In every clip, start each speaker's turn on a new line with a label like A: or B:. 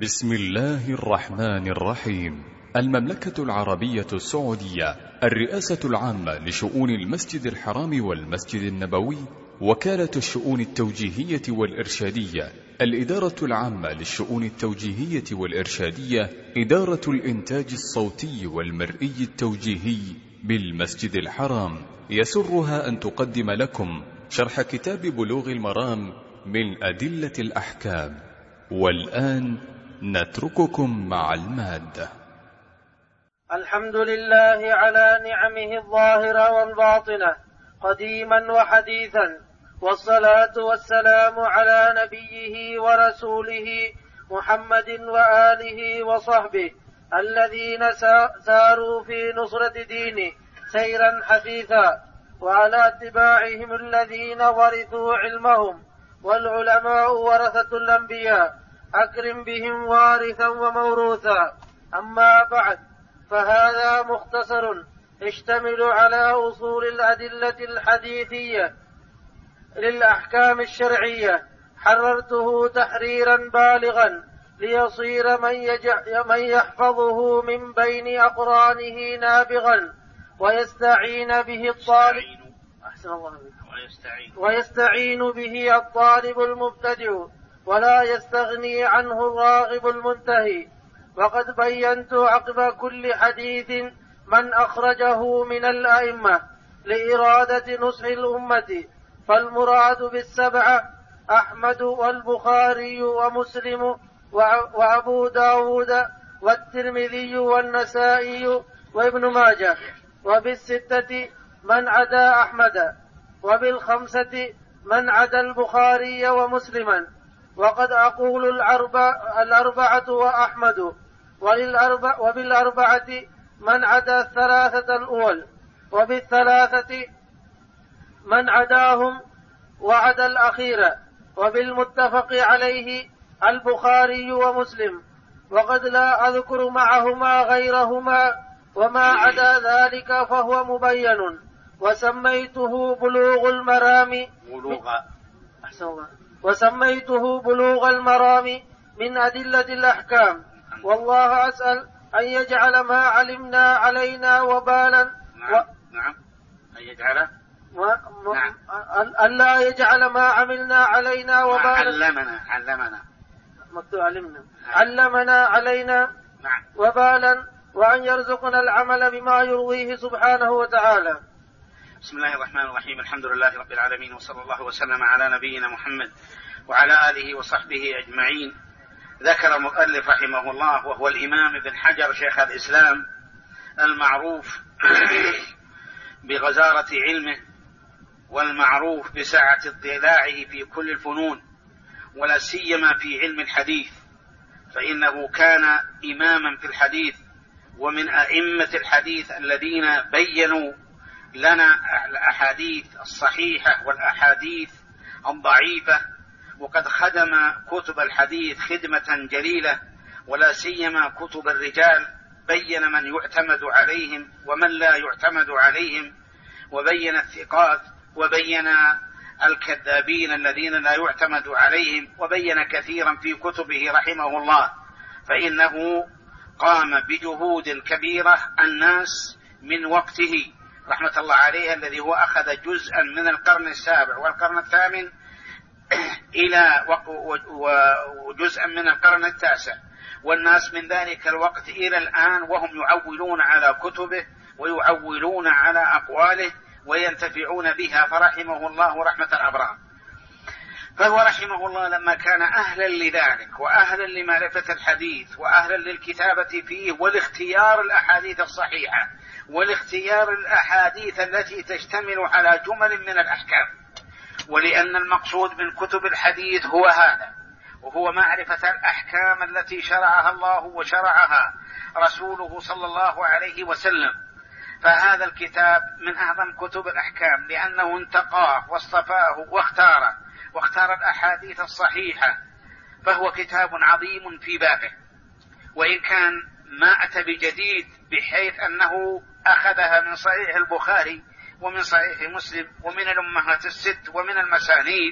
A: بسم الله الرحمن الرحيم. المملكة العربية السعودية، الرئاسة العامة لشؤون المسجد الحرام والمسجد النبوي، وكالة الشؤون التوجيهية والإرشادية، الإدارة العامة للشؤون التوجيهية والإرشادية، إدارة الإنتاج الصوتي والمرئي التوجيهي بالمسجد الحرام، يسرها أن تقدم لكم شرح كتاب بلوغ المرام من أدلة الأحكام. والآن نترككم مع المادة.
B: الحمد لله على نعمه الظاهرة والباطنة قديما وحديثا، والصلاة والسلام على نبيه ورسوله محمد وآله وصحبه الذين ساروا في نصرة دينه سيرا حثيثا، وعلى اتباعهم الذين ورثوا علمهم، والعلماء ورثة الأنبياء أكرم بهم وارثا وموروثا. أما بعد، فهذا مختصر يشتمل على أصول الأدلة الحديثية للأحكام الشرعية، حررته تحريرا بالغا ليصير من يحفظه من بين أقرانه نابغا، ويستعين به الطالب المبتدع، ولا يستغني عنه الراغب المنتهي. وقد بينت عقب كل حديث من أخرجه من الأئمة لإرادة نصح الأمة، فالمراد بالسبعة أحمد والبخاري ومسلم وأبو داود والترمذي والنسائي وابن ماجه، وبالستة من عدا أحمد، وبالخمسة من عدا البخاري ومسلما. وقد أقول الأربعة وأحمد، وبالأربعة من عدا الثلاثة الأول، وبالثلاثة من عداهم وعدا الأخير، وبالمتفق عليه البخاري ومسلم. وقد لا أذكر معهما غيرهما، وما عدا ذلك فهو مبين. وسميته بلوغ المرام من أدلة الأحكام. والله أسأل أن يجعل ما علمنا علينا وبالا ألا يجعل ما عملنا علينا وبالا علمنا علينا وبالا، وأن يرزقنا العمل بما يرضيه سبحانه وتعالى.
C: بسم الله الرحمن الرحيم. الحمد لله رب العالمين، وصلى الله وسلم على نبينا محمد وعلى آله وصحبه أجمعين. ذكر المؤلف رحمه الله، وهو الإمام ابن حجر شيخ الإسلام المعروف بغزارة علمه والمعروف بسعة اطلاعه في كل الفنون، ولا سيما في علم الحديث، فإنه كان إماما في الحديث ومن أئمة الحديث الذين بيّنوا لنا الأحاديث الصحيحة والأحاديث الضعيفة، وقد خدم كتب الحديث خدمة جليلة، ولا سيما كتب الرجال، بين من يعتمد عليهم ومن لا يعتمد عليهم، وبين الثقات، وبين الكذابين الذين لا يعتمد عليهم، وبين كثيرا في كتبه رحمه الله. فإنه قام بجهود كبيرة الناس من وقته رحمة الله عليه، الذي هو أخذ جزءا من القرن السابع والقرن الثامن وجزءا من القرن التاسع، والناس من ذلك الوقت إلى الآن وهم يعولون على كتبه ويعولون على أقواله وينتفعون بها، فرحمه الله رحمة الأبرار. فهو رحمه الله لما كان أهلا لذلك وأهلا لمعرفة الحديث وأهلا للكتابة فيه والاختيار الأحاديث الصحيحة والاختيار الأحاديث التي تشتمل على جمل من الأحكام، ولأن المقصود من كتب الحديث هو هذا، وهو معرفة الأحكام التي شرعها الله وشرعها رسوله صلى الله عليه وسلم. فهذا الكتاب من أعظم كتب الأحكام، لأنه انتقاه واصطفاه واختار الأحاديث الصحيحة، فهو كتاب عظيم في بابه. وإن كان ما أتى بجديد، بحيث أنه أخذها من صحيح البخاري ومن صحيح مسلم ومن الأمهات الست ومن المسانيد،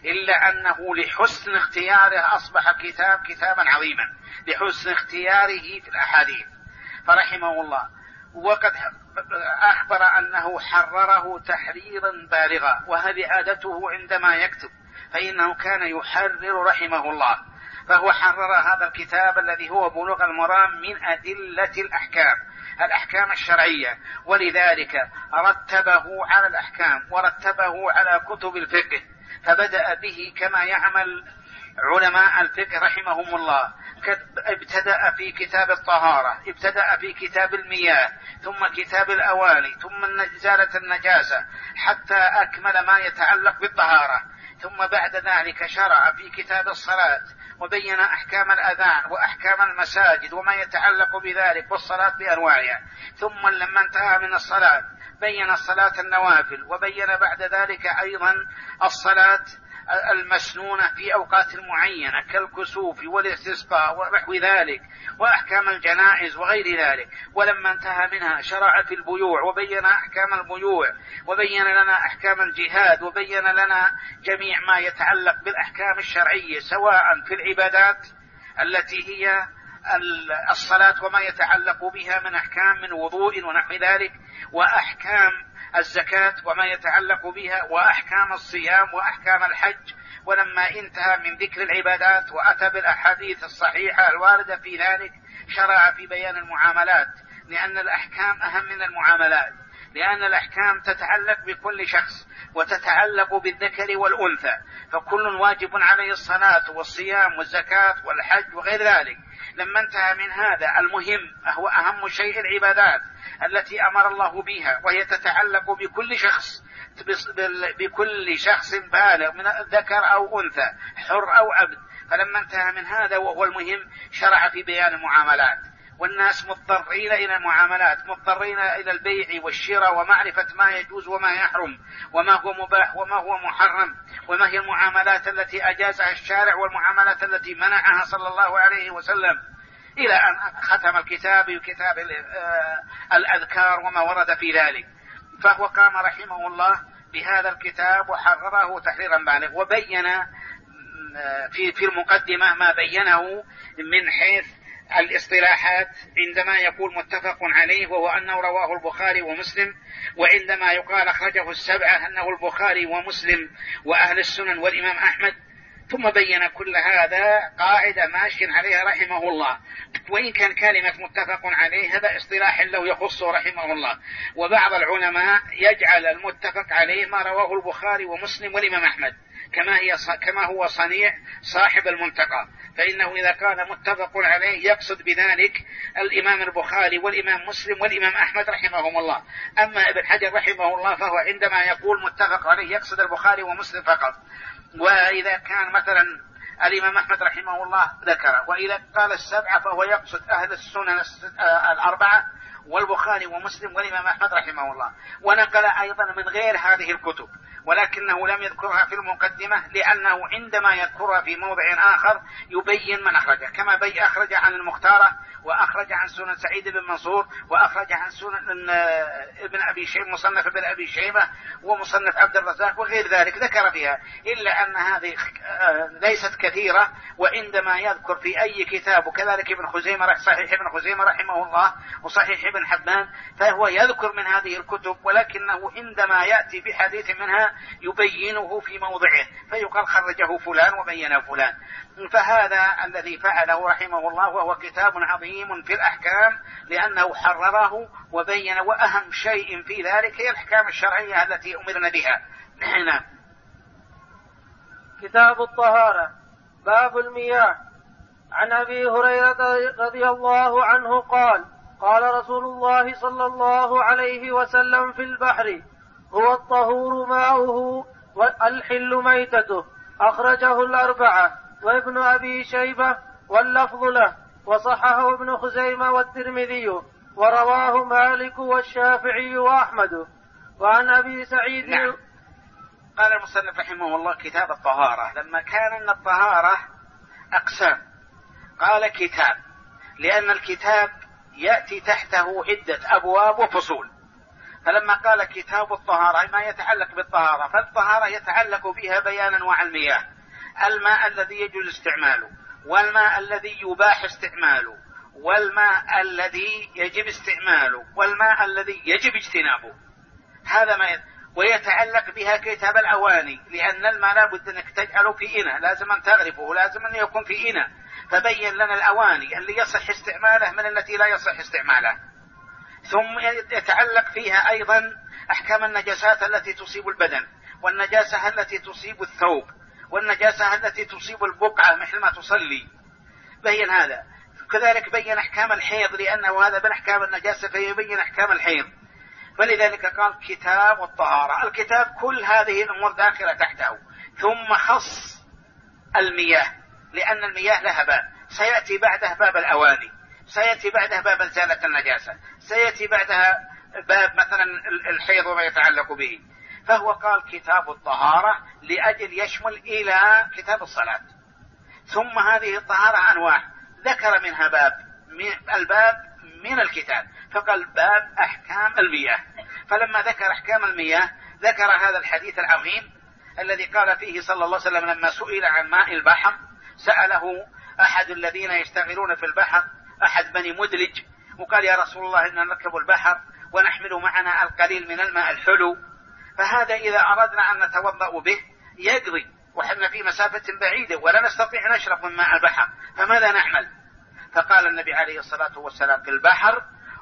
C: إلا أنه لحسن اختياره أصبح كتابا عظيما، لحسن اختياره في الأحاديث فرحمه الله. وقد أخبر أنه حرره تحريرا بالغا، وهذه عادته عندما يكتب، فإنه كان يحرر رحمه الله، فهو حرر هذا الكتاب الذي هو بلوغ المرام من أدلة الأحكام الشرعية، ولذلك رتبه على الأحكام ورتبه على كتب الفقه، فبدأ به كما يعمل علماء الفقه رحمهم الله. ابتدأ في كتاب الطهارة، ابتدأ في كتاب المياه، ثم كتاب الأواني، ثم إزالة النجاسة، حتى أكمل ما يتعلق بالطهارة. ثم بعد ذلك شرع في كتاب الصلاة وبين أحكام الأذان وأحكام المساجد وما يتعلق بذلك والصلاة بأنواعها. ثم لما انتهى من الصلاة بين الصلاة النوافل، وبين بعد ذلك أيضا الصلاة المسنونة في أوقات معينة كالكسوف والاستسقاء ونحو ذلك، وأحكام الجنائز وغير ذلك. ولما انتهى منها شرع في البيوع وبين أحكام البيوع، وبين لنا أحكام الجهاد، وبين لنا جميع ما يتعلق بالأحكام الشرعية، سواء في العبادات التي هي الصلاة وما يتعلق بها من أحكام من وضوء ونحو ذلك، وأحكام الزكاة وما يتعلق بها، وأحكام الصيام وأحكام الحج. ولما انتهى من ذكر العبادات وأتى بالأحاديث الصحيحة الواردة في ذلك، شرع في بيان المعاملات، لأن الأحكام أهم من المعاملات، لأن الأحكام تتعلق بكل شخص وتتعلق بالذكر والأنثى، فكل واجب عليه الصلاة والصيام والزكاة والحج وغير ذلك. لما انتهى من هذا المهم هو أهم شيء العبادات التي أمر الله بها، وهي تتعلق بكل شخص بالغ من ذكر أو أنثى، حر أو عبد. فلما انتهى من هذا وهو المهم شرع في بيان المعاملات، والناس مضطرين إلى المعاملات، مضطرين إلى البيع والشراء ومعرفة ما يجوز وما يحرم وما هو مباح وما هو محرم، وما هي المعاملات التي أجازها الشارع والمعاملات التي منعها صلى الله عليه وسلم، إلى أن ختم الكتاب بكتاب الأذكار وما ورد في ذلك. فهو قام رحمه الله بهذا الكتاب وحرره تحريرا بالغا، وبين في المقدمة ما بينه من حيث الاصطلاحات، عندما يقول متفق عليه وهو أنه رواه البخاري ومسلم، وعندما يقال أخرجه السبعة أنه البخاري ومسلم وأهل السنن والإمام أحمد. ثم بين كل هذا قاعدة ماشي عليها رحمه الله، وإن كان كلمة متفق عليه هذا اصطلاح له يخصه رحمه الله، وبعض العلماء يجعل المتفق عليه ما رواه البخاري ومسلم والإمام أحمد، كما هو صنيع صاحب المنتقى، فإنه إذا كان متفق عليه يقصد بذلك الإمام البخاري والإمام مسلم والإمام أحمد رحمهم الله. أما ابن حجر رحمه الله فهو عندما يقول متفق عليه يقصد البخاري ومسلم فقط. وإذا كان مثلا الإمام أحمد رحمه الله ذكر، وإذا قال السبعة فهو يقصد أهل السنن الأربعة والبخاري ومسلم والإمام أحمد رحمه الله. ونقل أيضا من غير هذه الكتب، ولكنه لم يذكرها في المقدمة، لأنه عندما يذكرها في موضع آخر يبين من أخرجه، كما أخرج عن المختارة، وأخرج عن سنن سعيد بن منصور، وأخرج عن سنن ابن أبي شيبة، مصنف ابن أبي شيبة ومصنف عبد الرزاق وغير ذلك ذكر فيها، إلا أن هذه ليست كثيرة. وعندما يذكر في أي كتاب، وكذلك ابن خزيمة صحيح ابن خزيمة رحمه الله وصحيح ابن حبان، فهو يذكر من هذه الكتب، ولكنه عندما يأتي بحديث منها يبينه في موضعه، فيقال خرجه فلان وبينه فلان. فهذا الذي فعله رحمه الله، وهو كتاب عظيم في الأحكام، لأنه حرره وبين، وأهم شيء في ذلك هي الأحكام الشرعية التي أمرنا بها. نعم.
B: كتاب الطهارة. باب المياه. عن أبي هريرة رضي الله عنه قال: قال رسول الله صلى الله عليه وسلم في البحر: هو الطهور ماؤه والحل ميتته. أخرجه الأربعة وابن أبي شيبة واللفظ له، وصححه ابن خزيمة والترمذي، ورواه مالك والشافعي وأحمد. وعن أبي سعيد.
C: نعم. قال المصنف رحمه الله: كتاب الطهارة. لما كان أن الطهارة أقسام قال كتاب، لأن الكتاب يأتي تحته عدة أبواب وفصول، فلما قال كتاب الطهارة ما يتعلق بالطهارة، فالطهارة يتعلق بها بيان أنواع المياه: الماء الذي يجوز استعماله، والماء الذي يباح استعماله، والماء الذي يجب استعماله، والماء الذي يجب اجتنابه. هذا ما ويتعلق بها كتاب الأواني، لأن الماء لابد أنك تجعله في إناء، لازم أن تغرفه، لازم أن يكون في إناء. فبين لنا الأواني اللي يصح استعماله من التي لا يصح استعماله. ثم يتعلق فيها أيضا أحكام النجاسات التي تصيب البدن، والنجاسة التي تصيب الثوب، والنجاسة التي تصيب البقعة مثل ما تصلي، بين هذا. كذلك بين أحكام الحيض، لأنه هذا من أحكام النجاسة فيبين أحكام الحيض. فلذلك قال كتاب الطهارة. الكتاب كل هذه الأمور داخلة تحته. ثم خص المياه، لأن المياه لها باب، سيأتي بعده باب الأواني، سيأتي بعده باب إزالة النجاسة، سيأتي بعدها باب مثلا الحيض وما يتعلق به. فهو قال كتاب الطهارة لأجل يشمل إلى كتاب الصلاة. ثم هذه الطهارة أنواع، ذكر منها الباب من الكتاب، فقال باب أحكام المياه. فلما ذكر أحكام المياه ذكر هذا الحديث العظيم الذي قال فيه صلى الله عليه وسلم لما سئل عن ماء البحر، سأله أحد الذين يشتغلون في البحر، أحد بني مدلج، وقال يا رسول الله إننا نركب البحر ونحمل معنا القليل من الماء الحلو، فهذا إذا أردنا أن نتوضأ به يقضي، وحنا في مسافة بعيدة ولا نستطيع نشرب من ماء البحر، فماذا نعمل؟ فقال النبي عليه الصلاة والسلام في البحر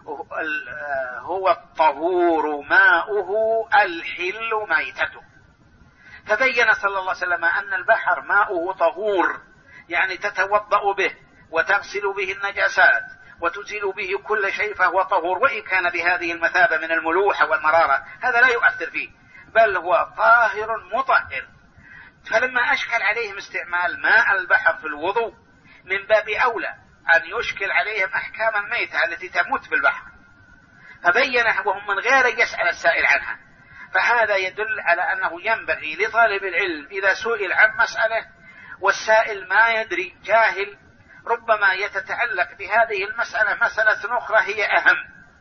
C: هو الطهور ماؤه الحل ميتته. فبين صلى الله عليه وسلم أن البحر ماؤه طهور، يعني تتوضأ به وتغسل به النجاسات وتزيل به كل شيء، فهو طهور، وإن كان بهذه المثابة من الملوحة والمرارة هذا لا يؤثر فيه، بل هو طاهر مطهر. فلما أشكل عليهم استعمال ماء البحر في الوضوء، من باب أولى أن يشكل عليهم أحكام الميتة التي تموت في البحر، فبينها وهم من غير يسأل السائل عنها. فهذا يدل على أنه ينبغي لطالب العلم إذا سئل عن مسألة والسائل ما يدري، جاهل، ربما يتتعلق بهذه المسألة مسألة أخرى هي أهم،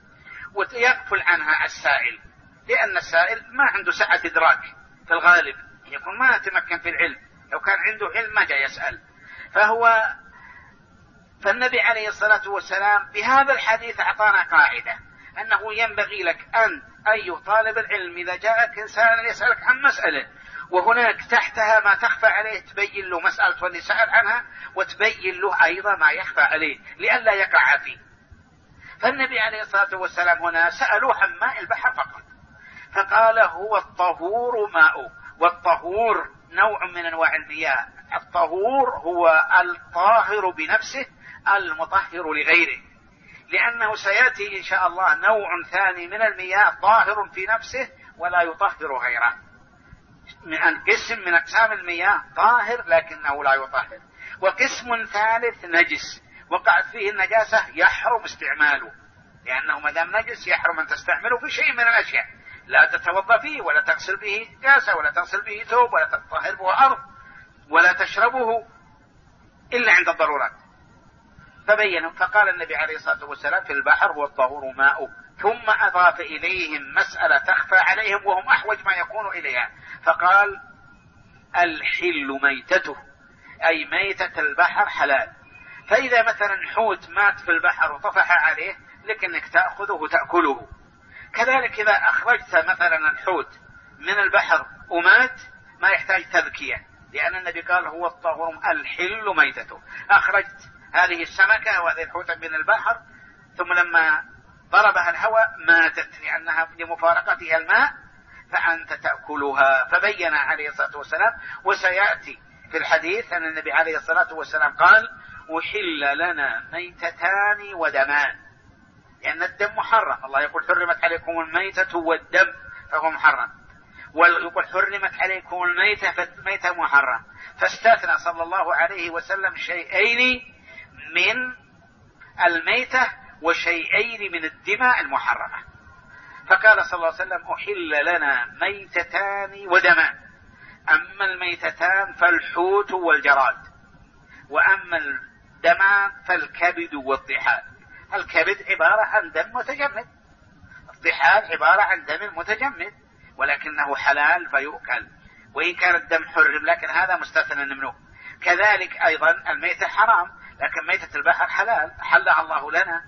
C: ويغفل عنها السائل، لأن السائل ما عنده سعة إدراك في الغالب، يكون ما يتمكن في العلم، لو كان عنده علم ما جاء يسأل. فالنبي عليه الصلاة والسلام بهذا الحديث أعطانا قاعدة أنه ينبغي لك أن أي طالب العلم إذا جاءك إنسان يسألك عن مسألة وهناك تحتها ما تخفى عليه تبين له مسألة واللي سأل عنها، وتبين له أيضا ما يخفى عليه لئلا يقع فيه. فالنبي عليه الصلاة والسلام هنا سألوه عن ماء البحر فقط، فقال هو الطهور ماء، والطهور نوع من أنواع المياه. الطهور هو الطاهر بنفسه المطهر لغيره، لأنه سيأتي إن شاء الله نوع ثاني من المياه طاهر في نفسه ولا يطهر غيره، من قسم من أقسام المياه طاهر لكنه لا يطهر، وقسم ثالث نجس وقعت فيه النجاسة يحرم استعماله، لأنه ما دام نجس يحرم أن تستعمله في شيء من الأشياء، لا تتوضأ فيه ولا تغسل به نجاسة ولا تغسل به ثوب ولا تطهر به أرض ولا تشربه إلا عند الضرورات. فقال النبي عليه الصلاة والسلام في البحر هو الطهور ماء، ثم أضاف إليهم مسألة تخفى عليهم وهم أحوج ما يكون إليها، فقال الحل ميتته، أي ميتة البحر حلال. فإذا مثلا حوت مات في البحر وطفح عليه لك أنك تأخذه تأكله، كذلك إذا أخرجت مثلا الحوت من البحر ومات ما يحتاج تذكية، لأن النبي قال هو الطهور الحل ميتته. أخرجت هذه السمكة وهذه الحوتة من البحر ثم لما ضربها الهواء ماتت لأنها لمفارقتها الماء، فأنت تأكلها. فبين عليه الصلاة والسلام، وسيأتي في الحديث أن النبي عليه الصلاة والسلام قال أحل لنا ميتتان ودمان، لأن الدم محرم، الله يقول حرمت عليكم الميتة والدم فهو محرم، ويقول حرمت عليكم الميتة فالميتة محرم، فاستثنى صلى الله عليه وسلم شيئين من الميتة وشيئين من الدماء المحرمة، فقال صلى الله عليه وسلم أحل لنا ميتتان ودمان، أما الميتتان فالحوت والجراد، وأما الدمان فالكبد والطحال. الكبد عبارة عن دم متجمد، الطحال عبارة عن دم متجمد ولكنه حلال فيؤكل، وإن كان الدم حرم لكن هذا مستثنى منه. كذلك أيضا الميتة حرام، لكن ميتة البحر حلال، حلها الله لنا.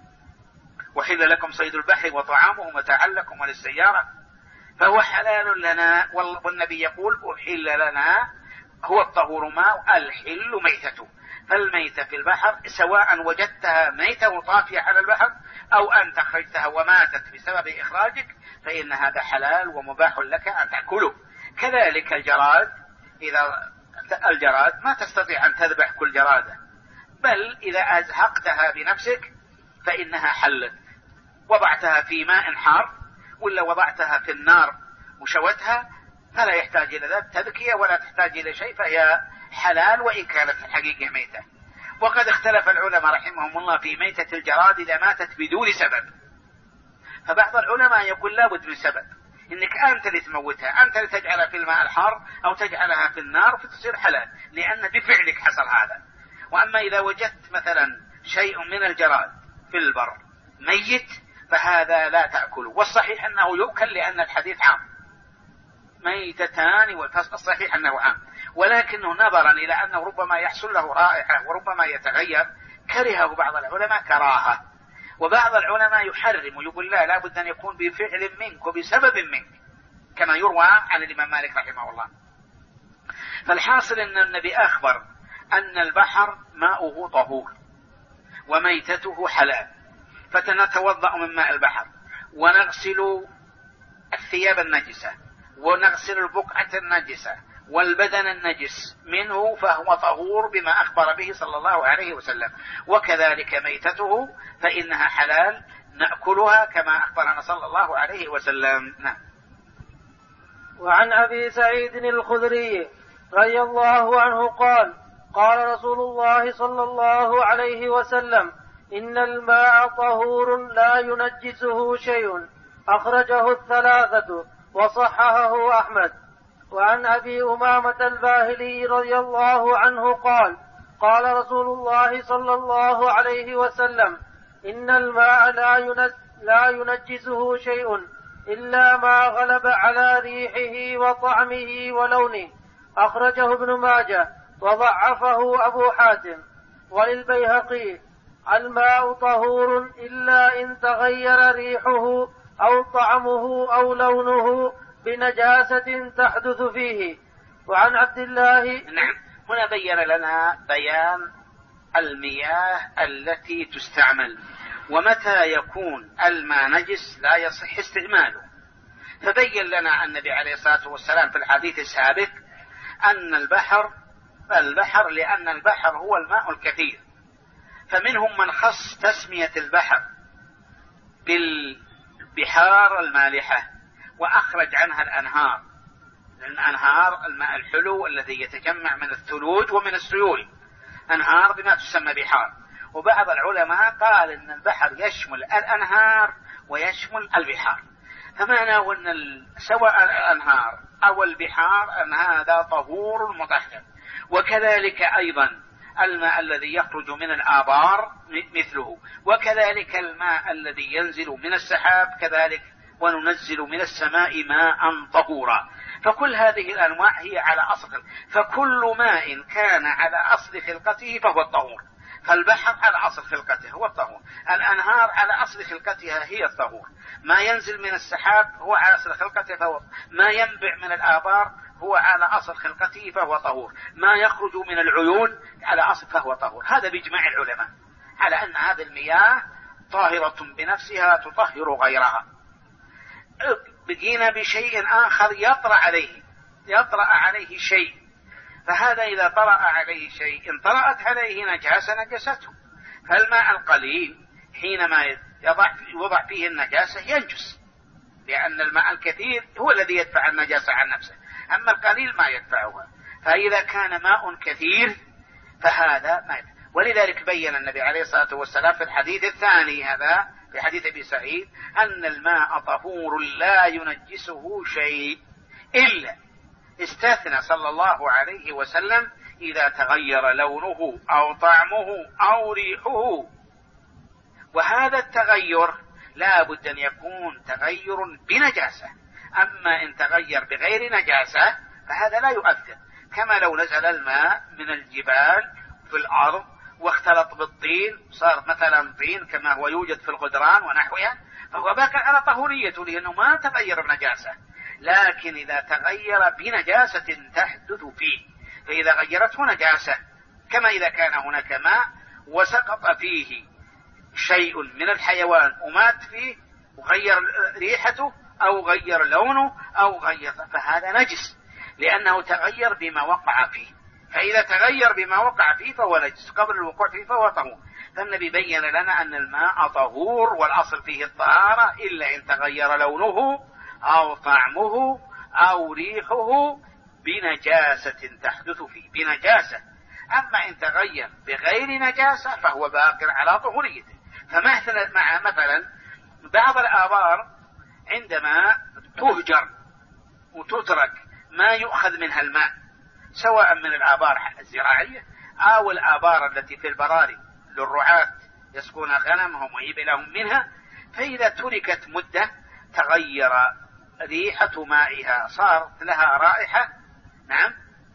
C: وحل لكم صيد البحر وطعامه متاعا لكم وللسيارة، فهو حلال لنا. والنبي يقول أحل لنا هو الطهور ماء الحل ميتته. فالميتة في البحر سواء وجدتها ميتة طافية على البحر أو أنت أخرجتها وماتت بسبب إخراجك فإن هذا حلال ومباح لك أن تأكله. كذلك الجراد، إذا الجراد ما تستطيع أن تذبح كل جرادة، بل إذا أزهقتها بنفسك فإنها حلت، وضعتها في ماء حار ولا وضعتها في النار وشوتها فلا يحتاج إلى ذلك تذكية ولا تحتاج إلى شيء، فهي حلال وإن كانت الحقيقة ميتة. وقد اختلف العلماء رحمهم الله في ميتة الجراد إذا ماتت بدون سبب، فبعض العلماء يقول لا بد من سبب، إنك أنت اللي تموتها، أنت اللي تجعلها في الماء الحار أو تجعلها في النار فتصير حلال لأن بفعلك حصل هذا. وأما إذا وجدت مثلا شيء من الجراد في البر ميت فهذا لا تأكله، والصحيح أنه يؤكل لأن الحديث عام، ميتتان، والصحيح أنه عام، ولكنه نظرا إلى أنه ربما يحصل له رائحة وربما يتغير كرهه بعض العلماء كراهة، وبعض العلماء يحرم ويقول لا بد أن يكون بفعل منك وبسبب منك كما يروى عن الإمام مالك رحمه الله. فالحاصل أن النبي أخبر أن البحر ماؤه طهور وميتته حلال، فنتوضأ من ماء البحر ونغسل الثياب النجسة ونغسل البقعة النجسة والبدن النجس منه فهو طهور بما أخبر به صلى الله عليه وسلم. وكذلك ميتته فإنها حلال نأكلها كما أخبرنا صلى الله عليه وسلم. نعم.
B: وعن أبي سعيد الخدري رضي الله عنه قال قال رسول الله صلى الله عليه وسلم إن الماء طهور لا ينجسه شيء، أخرجه الثلاثة وصححه أحمد. وعن أبي أمامة الباهلي رضي الله عنه قال قال رسول الله صلى الله عليه وسلم إن الماء لا ينجسه شيء إلا ما غلب على ريحه وطعمه ولونه، أخرجه ابن ماجه وضعفه أبو حاتم. وللبيهقي الماء طهور إلا إن تغير ريحه أو طعمه أو لونه بنجاسة تحدث فيه. وعن عبد الله.
C: نعم. هنا بين لنا بيان المياه التي تستعمل ومتى يكون الماء نجس لا يصح استعماله. فبين لنا النبي عليه الصلاة والسلام في الحديث السابق أن البحر لأن البحر هو الماء الكثير، فمنهم من خص تسمية البحر بالبحار المالحة وأخرج عنها الأنهار الماء الحلو الذي يتجمع من الثلوج ومن السيول، أنهار بما تسمى بحار. وبعض العلماء قال إن البحر يشمل الأنهار ويشمل البحار، فمعنى أن سواء الأنهار أو البحار أن هذا طهور مطهر. وكذلك أيضا الماء الذي يخرج من الآبار مثله، وكذلك الماء الذي ينزل من السحاب كذلك، وننزل من السماء ماء طهورا. فكل هذه الأنواع هي على أصل، فكل ماء كان على أصل خلقته فهو الطهور. فالبحر على أصل خلقته هو الطهور، الأنهار على أصل خلقتها هي الطهور، ما ينزل من السحاب هو على أصل خلقته فهو، ما ينبع من الآبار هو على أصل خلقته فهو طهور، ما يخرج من العيون على أصل فهو طهور. هذا بإجماع العلماء على أن هذه المياه طاهرة بنفسها تطهر غيرها. بقينا بشيء آخر يطرأ عليه شيء، فهذا إذا طرأ عليه شيء إن طرأت عليه نجاسة نجسته. فالماء القليل حينما يوضع فيه النجاسة ينجس، لأن الماء الكثير هو الذي يدفع النجاسة عن نفسه، أما القليل ما يدفعها. فإذا كان ماء كثير فهذا ما يدفع. ولذلك بين النبي عليه الصلاة والسلام في الحديث الثاني هذا في حديث أبي سعيد أن الماء طهور لا ينجسه شيء، إلا استثنى صلى الله عليه وسلم إذا تغير لونه أو طعمه أو ريحه. وهذا التغير لا بد أن يكون تغير بنجاسة. أما إن تغير بغير نجاسة فهذا لا يؤثر، كما لو نزل الماء من الجبال في الأرض واختلط بالطين صار مثلا طين كما هو يوجد في الغدران ونحوها، فهو باقي على طهوريته لأنه ما تغير بنجاسة. لكن إذا تغير بنجاسة تحدث فيه، فإذا غيرته نجاسة كما إذا كان هناك ماء وسقط فيه شيء من الحيوان ومات فيه وغير ريحته أو غير لونه أو غير، فهذا نجس لأنه تغير بما وقع فيه. فإذا تغير بما وقع فيه فهو نجس، قبل الوقوع فيه فهو طهور. فالنبي بين لنا أن الماء طهور والأصل فيه الطهارة إلا إن تغير لونه أو طعمه أو ريحه بنجاسة تحدث فيه، بنجاسة. أما إن تغير بغير نجاسة فهو باقر على طهوريته. فمثلا بعض الآبار عندما تهجر وتترك ما يؤخذ منها الماء، سواء من الآبار الزراعية أو الآبار التي في البراري للرعاة يسقون غنمهم وإبلهم منها، فإذا تركت مدة تغير ريحة مائها، صارت لها رائحة، نعم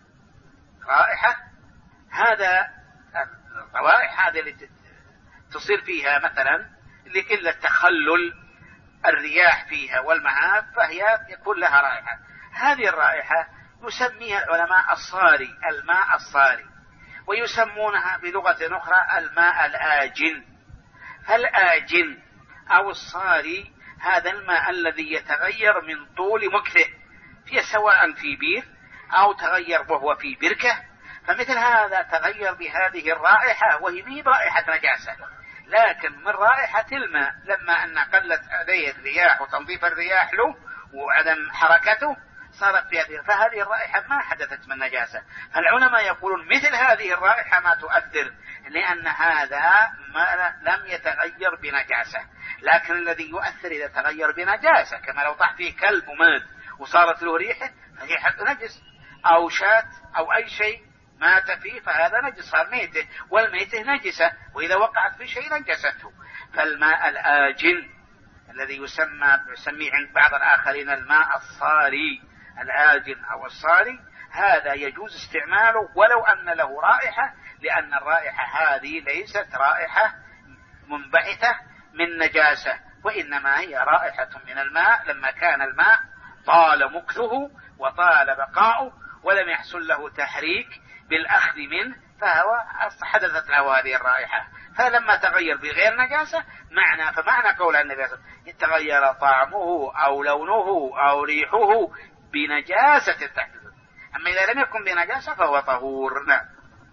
C: رائحة. هذا الروائح هذه اللي تصير فيها مثلا لقلة تخلل الرياح فيها والمعاد، فهي يكون لها رائحة. هذه الرائحة يسميها العلماء الصاري، الماء الصاري، ويسمونها بلغة أخرى الماء الآجن. فالآجن أو الصاري هذا الماء الذي يتغير من طول مكثه، سواء في بير أو تغير وهو في بركة، فمثل هذا تغير بهذه الرائحة، وهي به رائحة نجاسة، لكن من رائحة الماء لما أن قلت عليه الرياح وتنظيف الرياح له وعدم حركته صارت في هذه، فهذه الرائحة ما حدثت من نجاسة. فالعلماء يقولون مثل هذه الرائحة ما تؤثر، لأن هذا ما لم يتغير بنجاسة. لكن الذي يؤثر إذا تغير بنجاسة، كما لو طاح فيه كلب ومات وصارت له ريحة فريحة نجس، أو شاة أو أي شيء مات فيه فهذا نجس، صار ميته، والميته نجسة، وإذا وقعت في شيء نجسته. فالماء الآجن الذي يسمي عند بعض الآخرين الماء الصاري، الآجن أو الصاري، هذا يجوز استعماله ولو أن له رائحة، لأن الرائحة هذه ليست رائحة منبعثة من نجاسة، وإنما هي رائحة من الماء لما كان الماء طال مكثه وطال بقاؤه ولم يحصل له تحريك بالأخذ منه، فهو حدثت له هذه الرائحة. فلما تغير بغير نجاسة فمعنى قول النبي صلى الله عليه وسلم تغير طعمه أو لونه أو ريحه بنجاسة تحدث. أما إذا لم يكن بنجاسة فهو طهور. نعم.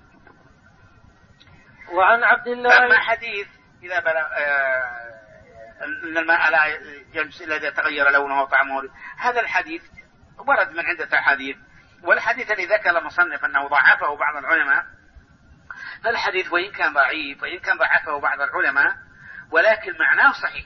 B: وعن عبد الله
C: أما حديث إذا بلغ أن الماء لا ينجس إلا إذا تغير لونه وطعمه، هذا الحديث ورد من عدة أحاديث، والحديث الذي ذكر المصنف أنه ضعفه بعض العلماء، فالحديث وإن كان ضعيف وإن كان ضعفه بعض العلماء ولكن معناه صحيح،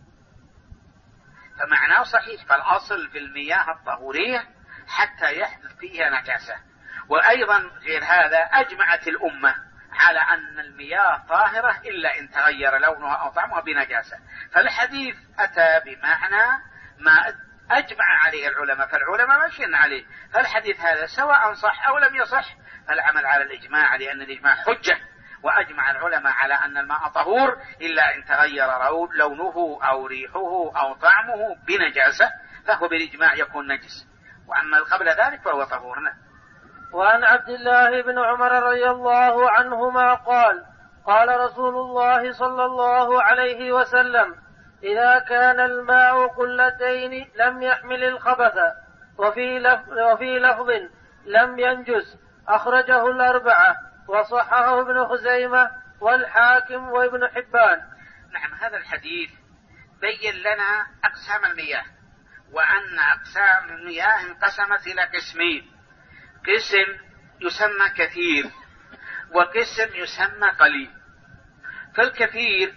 C: فمعناه صحيح. فالأصل في المياه الطهورية حتى يحدث فيها نجاسة. وأيضا غير هذا أجمعت الأمة على أن المياه طاهرة إلا إن تغير لونها أو طعمها بنجاسة. فالحديث أتى بمعنى ما أجمع عليه العلماء، فالعلماء ماشيين عليه. فالحديث هذا سواء صح أو لم يصح فالعمل على الإجماع، لأن الإجماع حجة، وأجمع العلماء على أن الماء طهور إلا إن تغير لونه أو ريحه أو طعمه بنجاسة، فهو بالإجماع يكون نجس، وأما قبل ذلك فهو طهور.
B: وعن عبد الله بن عمر رضي الله عنهما قال قال رسول الله صلى الله عليه وسلم: إذا كان الماء قلتين لم يحمل الخبث، وفي لفظ لم ينجس، أخرجه الأربعة وصححه ابن خزيمة والحاكم وابن حبان.
C: نعم، هذا الحديث بين لنا أقسام المياه، وأن أقسام المياه انقسمت إلى قسمين: قسم يسمى كثير وقسم يسمى قليل. فالكثير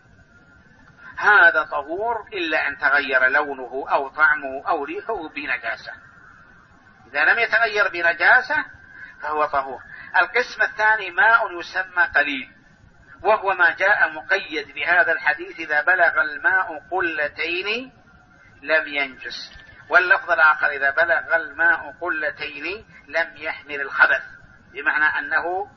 C: هذا طهور إلا أن تغير لونه أو طعمه أو ريحه بنجاسة، إذا لم يتغير بنجاسة فهو طهور. القسم الثاني ماء يسمى قليل، وهو ما جاء مقيد بهذا الحديث: إذا بلغ الماء قلتين لم ينجس. واللفظ الآخر: إذا بلغ الماء قلتين لم يحمل الخبث، بمعنى أنه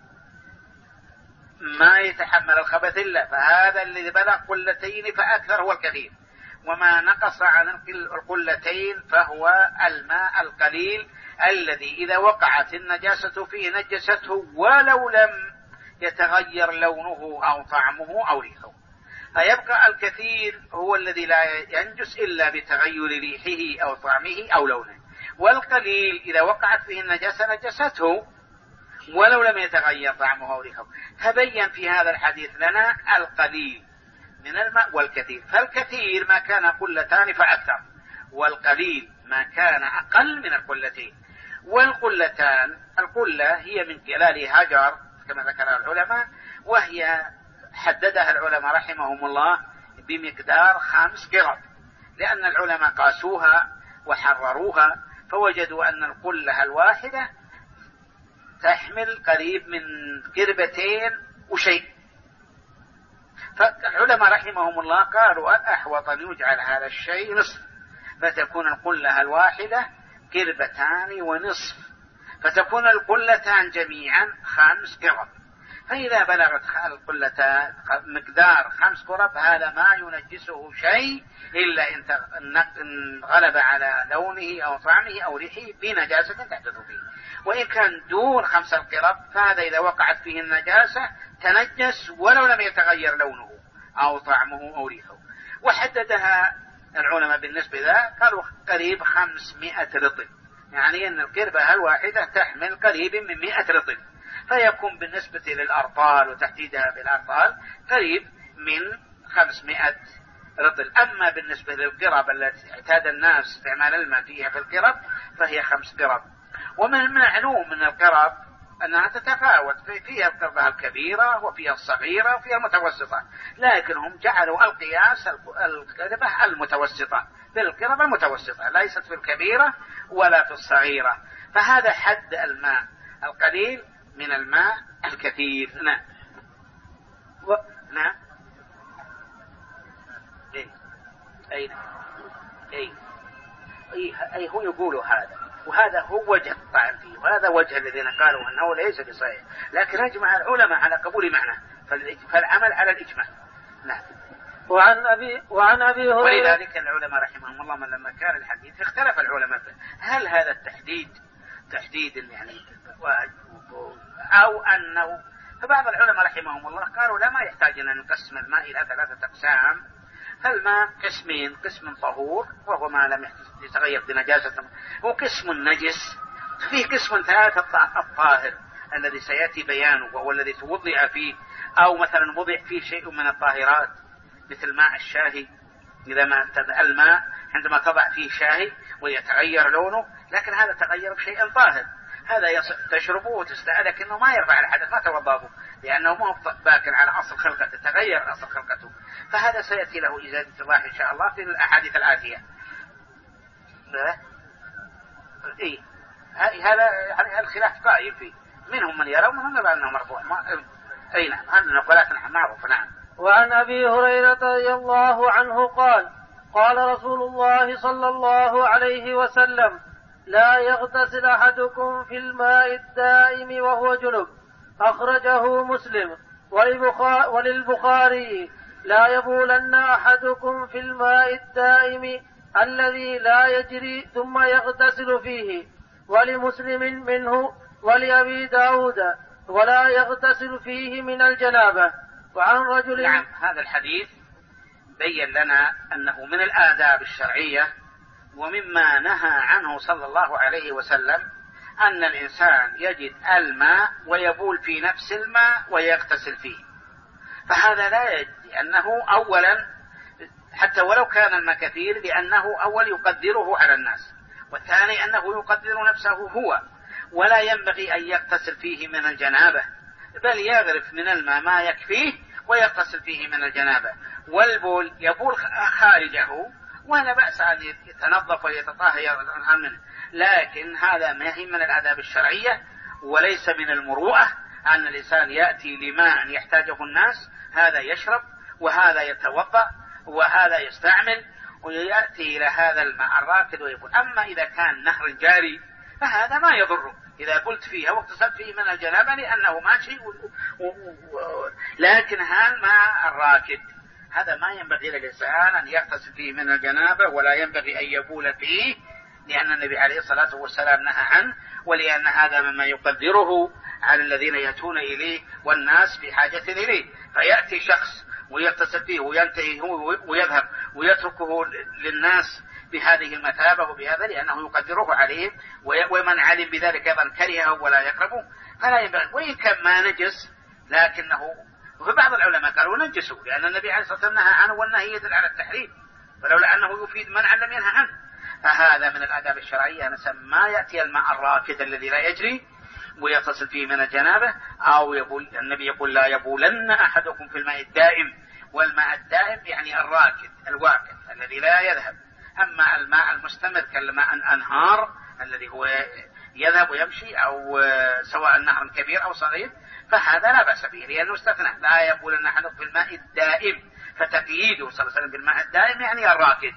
C: ما يتحمل الخبث إلا، فهذا الذي بلغ قلتين فأكثر هو الكثير، وما نقص عن القلتين فهو الماء القليل الذي إذا وقعت النجاسة فيه نجسته ولو لم يتغير لونه أو طعمه أو ريحه. فيبقى الكثير هو الذي لا ينجس إلا بتغير ريحه أو طعمه أو لونه، والقليل إذا وقعت فيه النجاسة نجسته ولو لم يتغير طعمه أو ريحه. تبين في هذا الحديث لنا القليل من الماء والكثير، فالكثير ما كان قلتان فأكثر، والقليل ما كان أقل من القلتين. والقلتان، القلة هي من كلال هجر كما ذكر العلماء، وهي حددها العلماء رحمهم الله بمقدار 5 قرب، لأن العلماء قاسوها وحرروها فوجدوا أن القلة الواحدة تحمل قريب من قربتين وشيء. فالعلماء رحمهم الله قالوا الأحوط أن يجعل هذا الشيء نصف، فتكون القلة الواحدة قربتان ونصف، فتكون القلتان جميعا 5 قرب. فإذا بلغت القلتان مقدار 5 قرب هذا ما ينجسه شيء إلا إن غلب على لونه أو طعمه أو ريحه بنجاسة تحدث فيه. وإن كان دون 5 قرب فهذا إذا وقعت فيه النجاسة تنجس ولو لم يتغير لونه أو طعمه أو ريحه. وحددها العلماء بالنسبة له، قالوا قريب 500 رطل، يعني أن القربة الواحدة تحمل قريب من 100 رطل، فيكون بالنسبة للأرطال وتحديدها بالأرطال قريب من 500 رطل. أما بالنسبة للقرب التي اعتاد الناس استعمال الماء فيها في القرب فهي 5 قرب. ومن المعلوم من القرب أنها تتفاوت، فيها القربة الكبيرة وفيها الصغيرة وفيها المتوسطة، لكن هم جعلوا القياس القربة المتوسطة بالقربة المتوسطة، ليست في الكبيرة ولا في الصغيرة. فهذا حد الماء القليل من الماء الكثير. نعم. نعم. أي هو يقولوا هذا، وهذا هو وجه الطعن فيه، وهذا وجه الذين قالوا أنه ليس بصحيح، لكن أجمع العلماء على قبول معنى، فالعمل على الإجماع. نعم.
B: وعن أبي هريرة.
C: ولذلك العلماء رحمهم الله من لما كان الحديث اختلف العلماء فيه، هل هذا تحديد يعني أو أنه، فبعض العلماء رحمهم الله قالوا لا، ما يحتاج أن نقسم الماء إلى 3 أقسام، فالماء قسمين: قسم طهور وهو ما لم يتغير بنجاسة، وقسم نجس، فيه قسم ثالث الطاهر الذي سيأتي بيانه، وهو الذي توضع فيه أو مثلا وضع فيه شيء من الطاهرات مثل ماء الشاهي. إذا ما الماء عندما تضع فيه شاهي ويتغير لونه، لكن هذا تغير بشيء طاهر، هذا تشربه وتستعد، لكنه ما يرفع الحدث، ما توضأه، لأنه ما هو باكن على أصل خلقته، تغير أصل خلقته. فهذا سيأتي له إزالة الله إن شاء الله في الأحاديث الآتية. هذا يعني الخلاف قائم فيه، منهم من يرى ومنهم يرى أنه مرفوع. نعم، هذه النقلات معروفة. نعم.
B: وعن أبي هريرة رضي الله عنه قال: قال رسول الله صلى الله عليه وسلم: لا يغتسل أحدكم في الماء الدائم وهو جنب. أخرجه مسلم. وللبخاري: لا يبولن أحدكم في الماء الدائم الذي لا يجري ثم يغتسل فيه. ولمسلم منه. ولأبي داود: ولا يغتسل فيه من الجنابة. وعن رجل.
C: نعم، هذا الحديث بين لنا أنه من الآداب الشرعية ومما نهى عنه صلى الله عليه وسلم أن الإنسان يجد الماء ويبول في نفس الماء ويغتسل فيه. فهذا لا يجري، أنه أولا حتى ولو كان الماء كثير، لأنه أول يقدره على الناس، والثاني أنه يقدر نفسه هو، ولا ينبغي أن يغتسل فيه من الجنابة، بل يغرف من الماء ما يكفيه ويغتسل فيه من الجنابة. والبول يبول خارجه ولا بأس أن يتنظف ويتطهر منه، لكن هذا ما هي من الآداب الشرعية وليس من المروءة، أن الإنسان يأتي لماء يحتاجه الناس، هذا يشرب وهذا يتوضأ وهذا يستعمل ويأتي إلى هذا الماء الراكد ويقول. أما إذا كان نهر جاري فهذا ما يضره إذا قلت فيها واغتسلت فيه من الجنابة لأنه ماشي لكن هالماء الراكد هذا ما ينبغي للإنسان أن يغتسل فيه من الجنابة ولا ينبغي أن يبول فيه، لأن النبي عليه الصلاة والسلام نهى عنه، ولأن هذا مما يقدره على الذين يأتون إليه والناس بحاجة إليه، فيأتي شخص ويغتسل فيه وينتهي ويذهب ويتركه للناس بهذه المثابة وبهذا لأنه يقدره عليه، ومن علم بذلك أيضا كرهه ولا يقربه فلا ينبغي. وإن كان ما نجس لكنه، وفي بعض العلماء قالوا نجسوا لأن النبي عليه الصلاة والسلام نهى عنه والنهي يدل على التحريم، ولولا أنه يفيد منعا لم ينهى عنه. فهذا من الآداب الشرعية ما يأتي الماء الراكد الذي لا يجري ويغتسل فيه من الجنابة، أو النبي يقول لا يبولن أحدكم في الماء الدائم، والماء الدائم يعني الراكد الواقف الذي لا يذهب. أما الماء المستمر كالماء الأنهار الذي هو يذهب ويمشي، أو سواء نهر كبير أو صغير، فهذا لا بأس به لأنه استثنى لا يبولن أحدكم في الماء الدائم، فتقييده صلى الله عليه وسلم بالماء الدائم يعني الراكد.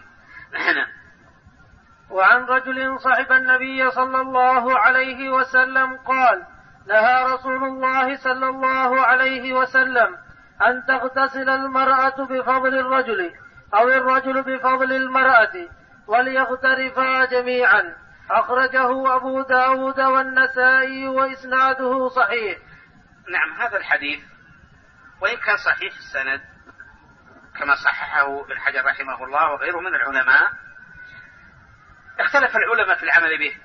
B: وعن رجل صحب النبي صلى الله عليه وسلم قال نهى رسول الله صلى الله عليه وسلم أن تغتسل المرأة بفضل الرجل أو الرجل بفضل المرأة وليغترفا جميعا. أخرجه أبو داود والنسائي وإسناده صحيح.
C: نعم، هذا الحديث وإن كان صحيح السند كما صححه ابن حجر رحمه الله وغيره من العلماء، اختلف العلماء في العمل به،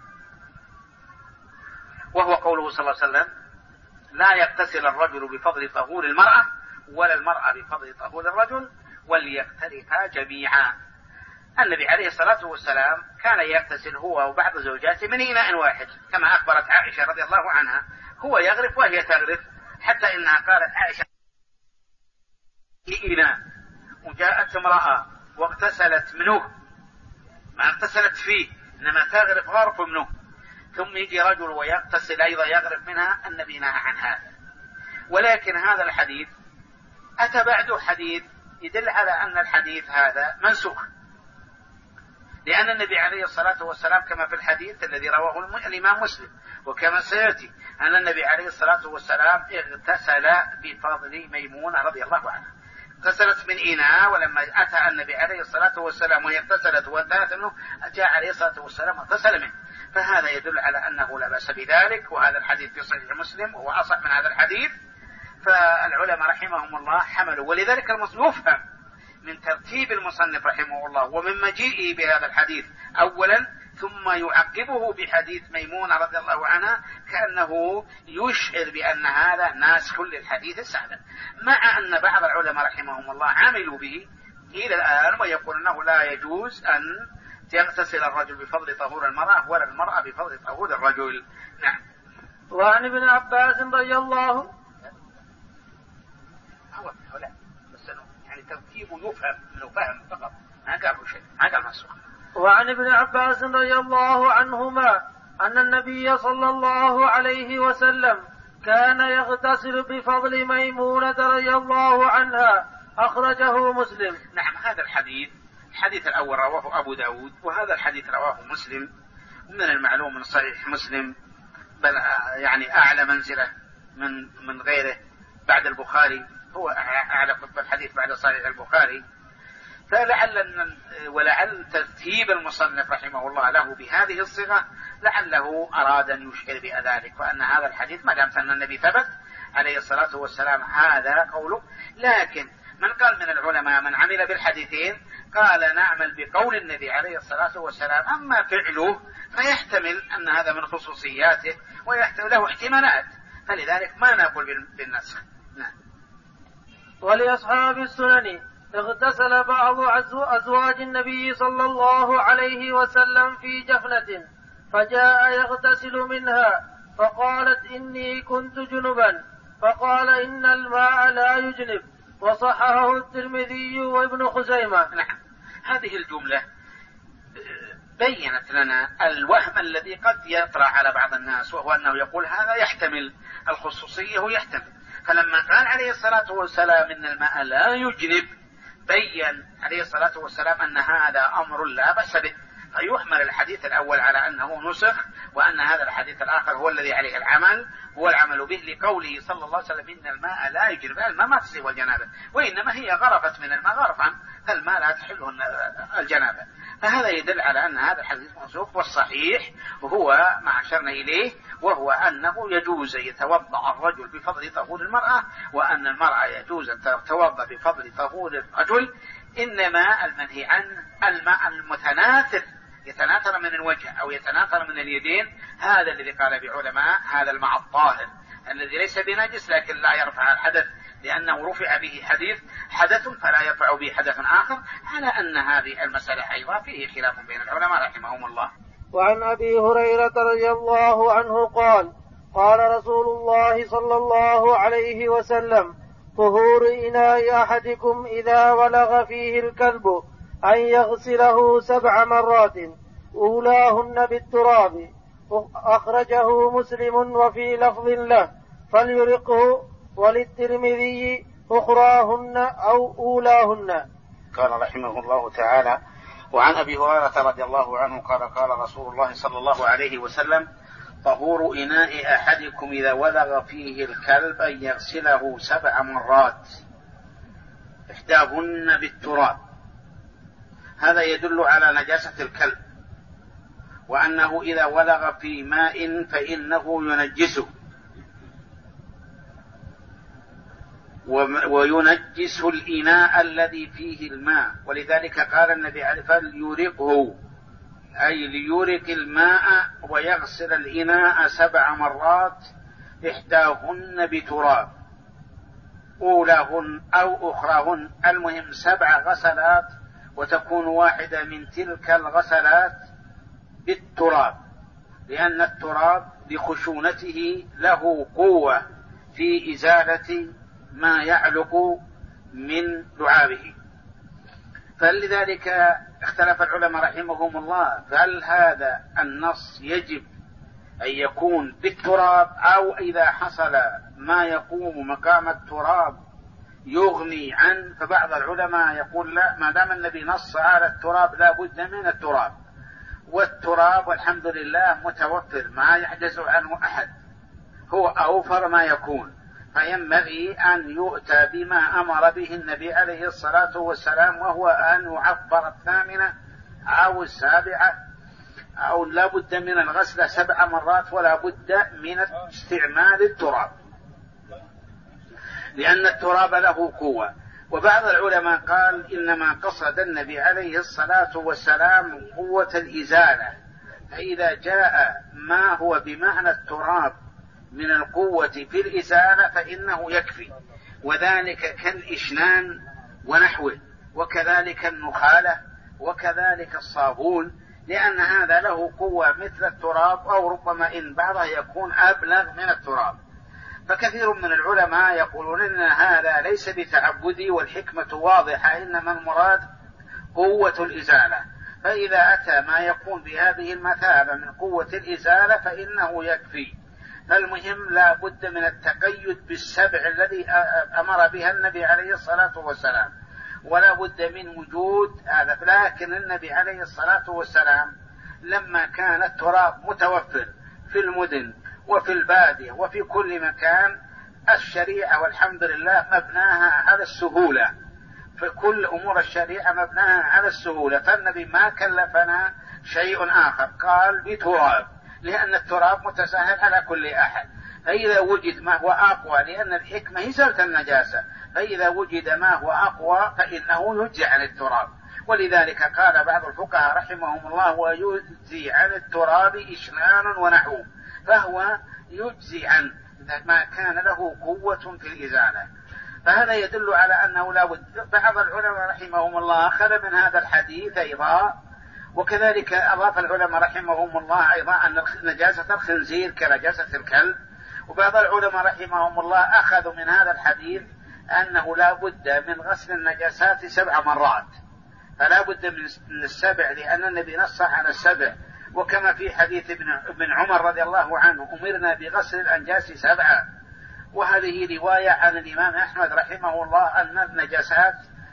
C: وهو قوله صلى الله عليه وسلم لا يغتسل الرجل بفضل طهور المرأة ولا المرأة بفضل طهور الرجل وليغترفا جميعا. النبي عليه الصلاة والسلام كان يغتسل هو وبعض زوجاته من إناء واحد كما أخبرت عائشة رضي الله عنها، هو يغرف وهي تغرف، حتى إنها قالت عائشة في إناء وجاءت امرأة واغتسلت منه، ما اغتسلت فيه إنما تغرف غرف منه، ثم يجي رجل ويغتسل أيضا يغرف منها، النبي نهى عن هذا. ولكن هذا الحديث أتى بعده حديث يدل على أن الحديث هذا منسوخ، لأن النبي عليه الصلاة والسلام كما في الحديث الذي رواه الإمام مسلم وكما سيأتي أن النبي عليه الصلاة والسلام اغتسل بفضل ميمونة رضي الله عنها، اغتسلت من إناء، ولما أتى النبي عليه الصلاة والسلام وهي اغتسلت وانتهت منه جاء عليه الصلاة والسلام واغتسل منه، فهذا يدل على أنه لا بأس بذلك. وهذا الحديث في صحيح مسلم وهو أصح من هذا الحديث، فالعلماء رحمهم الله حملوا، ولذلك يفهم من ترتيب المصنف رحمه الله ومن مجيئه بهذا الحديث أولا ثم يعقبه بحديث ميمونة رضي الله عنها كأنه يشعر بأن هذا ناسخ للحديث السابق، مع أن بعض العلماء رحمهم الله عملوا به إلى الآن ويقول أنه لا يجوز أن يغتسل الرجل بفضل طهور المرأة ولا المرأة بفضل طهور الرجل. نعم.
B: وعن ابن عباس رضي الله
C: يعني ترتيبه يفهم منه فهم فقط، ما قالوا شيء، ما قال مسوخ.
B: وعن ابن عباس رضي الله عنهما أن النبي صلى الله عليه وسلم كان يغتسل بفضل ميمونة رضي الله عنها. أخرجه مسلم.
C: نعم، هذا الحديث الأول رواه أبو داود، وهذا الحديث رواه مسلم. من المعلوم من صحيح مسلم بل يعني أعلى منزلة من غيره بعد البخاري، هو أعلى كتب الحديث بعد صحيح البخاري، ولعل ترتيب المصنف رحمه الله له بهذه الصيغة لعله أراد أن يشعر بذلك، وأن هذا الحديث ما دام أن النبي ثبت عليه الصلاة والسلام هذا قوله. لكن من قال من العلماء من عمل بالحديثين قال نعمل بقول النبي عليه الصلاة والسلام، أما فعله فيحتمل أن هذا من خصوصياته ويحتمل له احتمالات، فلذلك ما نقول بالنسخ. نعم.
B: ولأصحاب السنن اغتسل بعض أزواج النبي صلى الله عليه وسلم في جفنة فجاء يغتسل منها فقالت إني كنت جنبا، فقال إن الماء لا يجنب، وصححه الترمذي وابن خزيمة.
C: نعم، هذه الجملة بينت لنا الوهم الذي قد يطرأ على بعض الناس، وهو أنه يقول هذا يحتمل الخصوصية ويحتمل. فلما قال عليه الصلاة والسلام إن الماء لا يجنب، بين عليه الصلاة والسلام أن هذا أمر لا بأس به، فيحمل الحديث الأول على أنه نسخ، وأن هذا الحديث الآخر هو الذي عليه العمل، هو العمل به، لقوله صلى الله عليه وسلم إن الماء لا يجنب. الماء ما تصيب الجنابة، وإنما هي غرفت من الماء غرفا، فالماء لا تحله الجنابة. فهذا يدل على أن هذا الحديث منسوخ. والصحيح وهو ما أشرنا إليه، وهو أنه يجوز يتوضأ الرجل بفضل طهور المرأة، وأن المرأة يجوز أن تتوضأ بفضل طهور الرجل، إنما المنهي عن الماء المتناثر، يتناثر من الوجه أو يتناثر من اليدين، هذا الذي قال بعلماء هذا الماء الطاهر الذي ليس بنجس لكن لا يرفع الحدث، لأنه رفع به حدث فلا يرفع به حدث آخر، على أن هذه المسألة أيضا فيه خلاف بين العلماء رحمهم الله.
B: وعن أبي هريرة رضي الله عنه قال قال رسول الله صلى الله عليه وسلم طهور إناء أحدكم إذا ولغ فيه الكلب أن يغسله 7 مرات أولاهن بالتراب، أخرجه مسلم وفي لفظ له فليرقه، وللترمذي أخراهن أو أولاهن.
C: قال رحمه الله تعالى: وعن أبي هريرة رضي الله عنه قال قال رسول الله صلى الله عليه وسلم طهور إناء أحدكم إذا ولغ فيه الكلب أن يغسله 7 مرات إحداهن بالتراب. هذا يدل على نجاسة الكلب، وأنه إذا ولغ في ماء فإنه ينجسه، وينجس الإناء الذي فيه الماء، ولذلك قال النبي عليه فليرقه، أي ليرق الماء ويغسل الإناء 7 مرات إحداهن بتراب أولاهن أو أخراهن، المهم 7 غسلات، وتكون واحدة من تلك الغسلات بالتراب، لأن التراب بخشونته له قوة في إزالة ما يعلق من لعابه. فلذلك اختلف العلماء رحمهم الله، هل هذا النص يجب أن يكون بالتراب، أو إذا حصل ما يقوم مقام التراب يغني عنه؟ فبعض العلماء يقول لا، ما دام النبي نص على التراب لا بد من التراب، والتراب والحمد لله متوفر ما يحجز عنه أحد، هو أوفر ما يكون، فينبغي أن يؤتى بما أمر به النبي عليه الصلاة والسلام، وهو أن يعبر 8 أو 7، أو لا بد من الغسل 7 مرات، ولا بد من استعمال التراب، لأن التراب له قوة. وبعض العلماء قال إنما قصد النبي عليه الصلاة والسلام قوة الإزالة، فإذا جاء ما هو بمعنى التراب من القوة في الإزالة فإنه يكفي، وذلك كالإشنان ونحوه، وكذلك النخالة، وكذلك الصابون، لأن هذا له قوة مثل التراب، أو ربما إن بعضه يكون أبلغ من التراب. فكثير من العلماء يقولون إن هذا ليس بتعبدي، والحكمة واضحة، إنما المراد قوة الإزالة، فإذا أتى ما يكون بهذه المثابة من قوة الإزالة فإنه يكفي. فالمهم لا بد من التقيد بال7 الذي أمر بها النبي عليه الصلاة والسلام، ولا بد من وجود هذا. لكن النبي عليه الصلاة والسلام لما كان التراب متوفر في المدن وفي البادية وفي كل مكان، الشريعة والحمد لله مبناها على السهولة، فكل أمور الشريعة مبناها على السهولة، فالنبي ما كلفنا شيء آخر، قال بتراب، لأن التراب متساهل على كل أحد. فإذا وجد ما هو أقوى، لأن الحكمة إزالة النجاسة، فإذا وجد ما هو أقوى فإنه يجزي عن التراب. ولذلك قال بعض الفقهاء رحمهم الله ويجزي عن التراب إشنان ونحوه، فهو يجزي عن ما كان له قوة في الإزالة. فهذا يدل على أنه لا بد. بعض العلماء رحمهم الله أخذ من هذا الحديث أيضا، وكذلك أضاف العلماء رحمهم الله أيضا أن نجاسة الخنزير كنجاسة الكلب. وبعض العلماء رحمهم الله أخذوا من هذا الحديث أنه لا بد من غسل النجاسات 7 مرات، فلا بد من السبع، لأن النبي نص على السبع. وكما في حديث ابن عمر رضي الله عنه: أمرنا بغسل الأنجاس 7. وهذه رواية عن الإمام أحمد رحمه الله أن النجاسات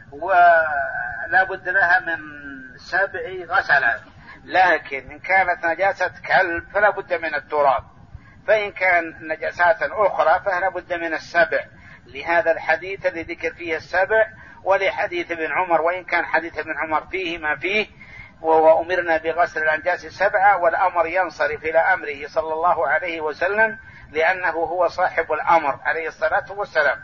C: ولا بد لها من 7 غسلات، لكن إن كانت نجاسة كلب فلا بد من التراب، فإن كان نجاسات أخرى فلا بد من 7، لهذا الحديث الذي ذكر فيه 7 ولحديث ابن عمر، وإن كان حديث ابن عمر فيه ما فيه، وأمرنا بغسل الأنجاس 7، والأمر ينصرف إلى أمره صلى الله عليه وسلم، لأنه هو صاحب الأمر عليه الصلاة والسلام.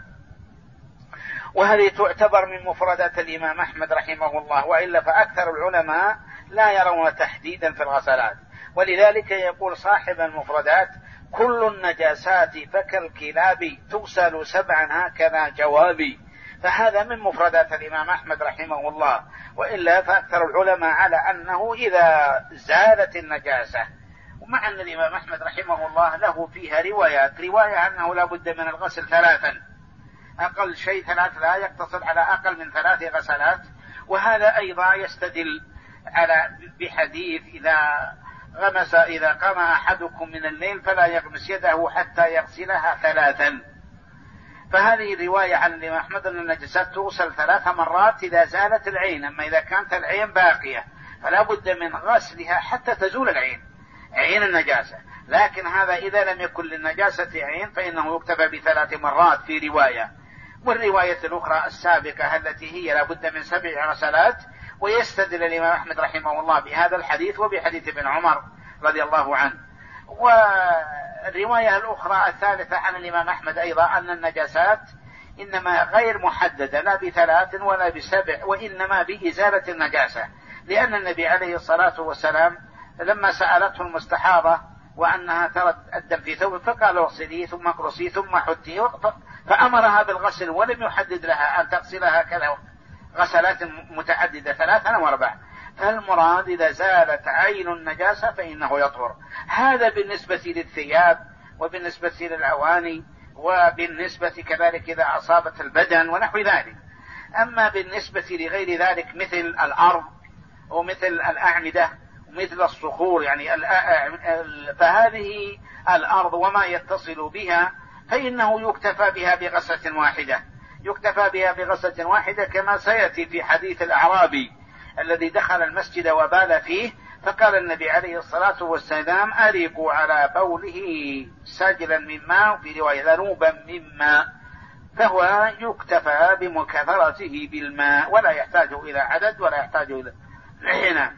C: وهذه تعتبر من مفردات الإمام أحمد رحمه الله، وإلا فأكثر العلماء لا يرون تحديدا في الغسلات، ولذلك يقول صاحب المفردات: كل النجاسات فكالكلاب تغسل 7 هكذا جوابي. فهذا من مفردات الإمام أحمد رحمه الله، وإلا فأكثر العلماء على أنه إذا زالت النجاسة، ومع أن الإمام أحمد رحمه الله له فيها روايات، رواية أنه لا بد من الغسل 3، أقل شيء 3، لا يقتصر على أقل من 3 غسلات. وهذا أيضا يستدل على بحديث: إذا قام أحدكم من الليل فلا يغمس يده حتى يغسلها 3. فهذه الرواية عن الإمام أحمد أن النجاسات تغسل 3 مرات إذا زالت العين. أما إذا كانت العين باقية فلا بد من غسلها حتى تزول عين النجاسة. لكن هذا إذا لم يكن للنجاسة عين فإنه يكتفى ب3 مرات في رواية. والرواية الأخرى السابقة التي هي لا بد من 7 غسلات، ويستدل الإمام أحمد رحمه الله بهذا الحديث وبحديث ابن عمر رضي الله عنه. والرواية الأخرى الثالثة عن الإمام أحمد أيضا أن النجاسات إنما غير محددة لا ب3 ولا ب7، وإنما بإزالة النجاسة، لأن النبي عليه الصلاة والسلام لما سألته المستحاضة وأنها ترى الدم في ثوب فقال: اغسليه ثم اقرصيه ثم حتيه، فأمرها بالغسل ولم يحدد لها أن تغسلها كذا غسلات متعددة 3 أو 4. فالمراد إذا زالت عين النجاسة فإنه يطهر. هذا بالنسبة للثياب وبالنسبة للأواني وبالنسبة كذلك إذا أصابت البدن ونحو ذلك. أما بالنسبة لغير ذلك مثل الأرض ومثل الأعمدة ومثل الصخور، يعني فهذه الأرض وما يتصل بها فإنه يكتفى بها بغسلة واحدة، كما سيأتي في حديث الأعرابي الذي دخل المسجد وبال فيه، فقال النبي عليه الصلاة والسلام: أريقوا على بوله سجلا من ماء، وفي رواية ذنوبا من ماء، فهو يكتفى بمكاثرته بالماء ولا يحتاج إلى عدد ولا يحتاج إلى حين.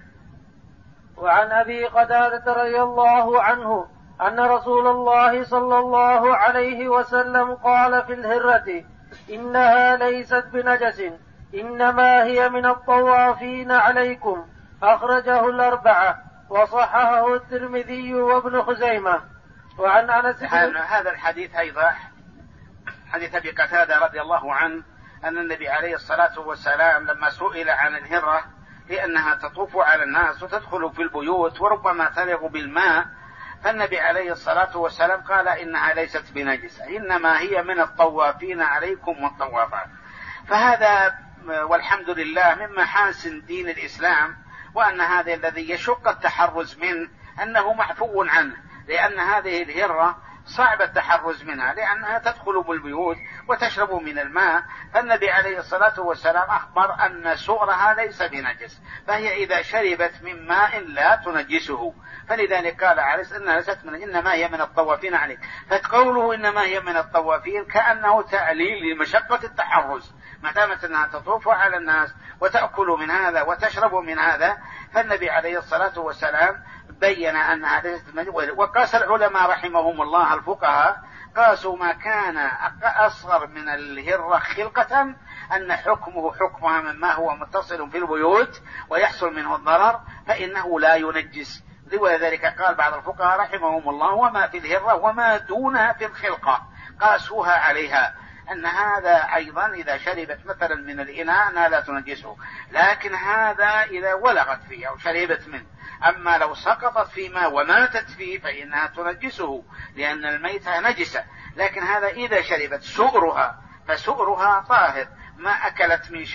B: وعن أبي قتادة رضي الله عنه أن رسول الله صلى الله عليه وسلم قال في الهرة: إنها ليست بنجس، إنما هي من الطوافين عليكم. أخرجه 4 وصححه الترمذي وابن خزيمة. وعن أنس
C: هذا الحديث أيضا حديث أبي قتادة رضي الله عنه أن النبي عليه الصلاة والسلام لما سئل عن الهرة لأنها تطوف على الناس وتدخل في البيوت وربما تلغ بالماء، فالنبي عليه الصلاة والسلام قال: إنها ليست بنجسة، إنما هي من الطوافين عليكم والطوافات. فهذا والحمد لله من محاسن دين الإسلام، وأن هذا الذي يشق التحرز منه أنه معفو عنه، لأن هذه الهرة صعب التحرز منها لأنها تدخل بالبيوت وتشرب من الماء. فالنبي عليه الصلاة والسلام أخبر أن سؤرها ليس بنجس، فهي إذا شربت من ماء لا تنجسه، فلذلك قال عليه إنما هي من الطوافين عليك. فقوله إنما هي من الطوافين كأنه تعليل لمشقة التحرز، ما دامت أنها تطوف على الناس وتأكل من هذا وتشرب من هذا، فالنبي عليه الصلاة والسلام بين أنها ليست بنجس. وقاس العلماء رحمهم الله الفقهاء قاسوا ما كان أصغر من الهرة خلقة أن حكمه حكمها مما هو متصل في البيوت ويحصل منه الضرر فإنه لا ينجس. ولذلك قال بعض الفقهاء رحمهم الله: وما في الهرة وما دونها في الخلقة، قاسوها عليها أن هذا أيضا إذا شربت مثلا من الإناء أنها لا تنجسه، لكن هذا إذا ولغت فيه أو شربت منه. أما لو سقطت في ماء وماتت فيه فإنها تنجسه، لأن الميتة نجسة. لكن هذا إذا شربت سؤرها فسؤرها طاهر، ما أكلت من شيء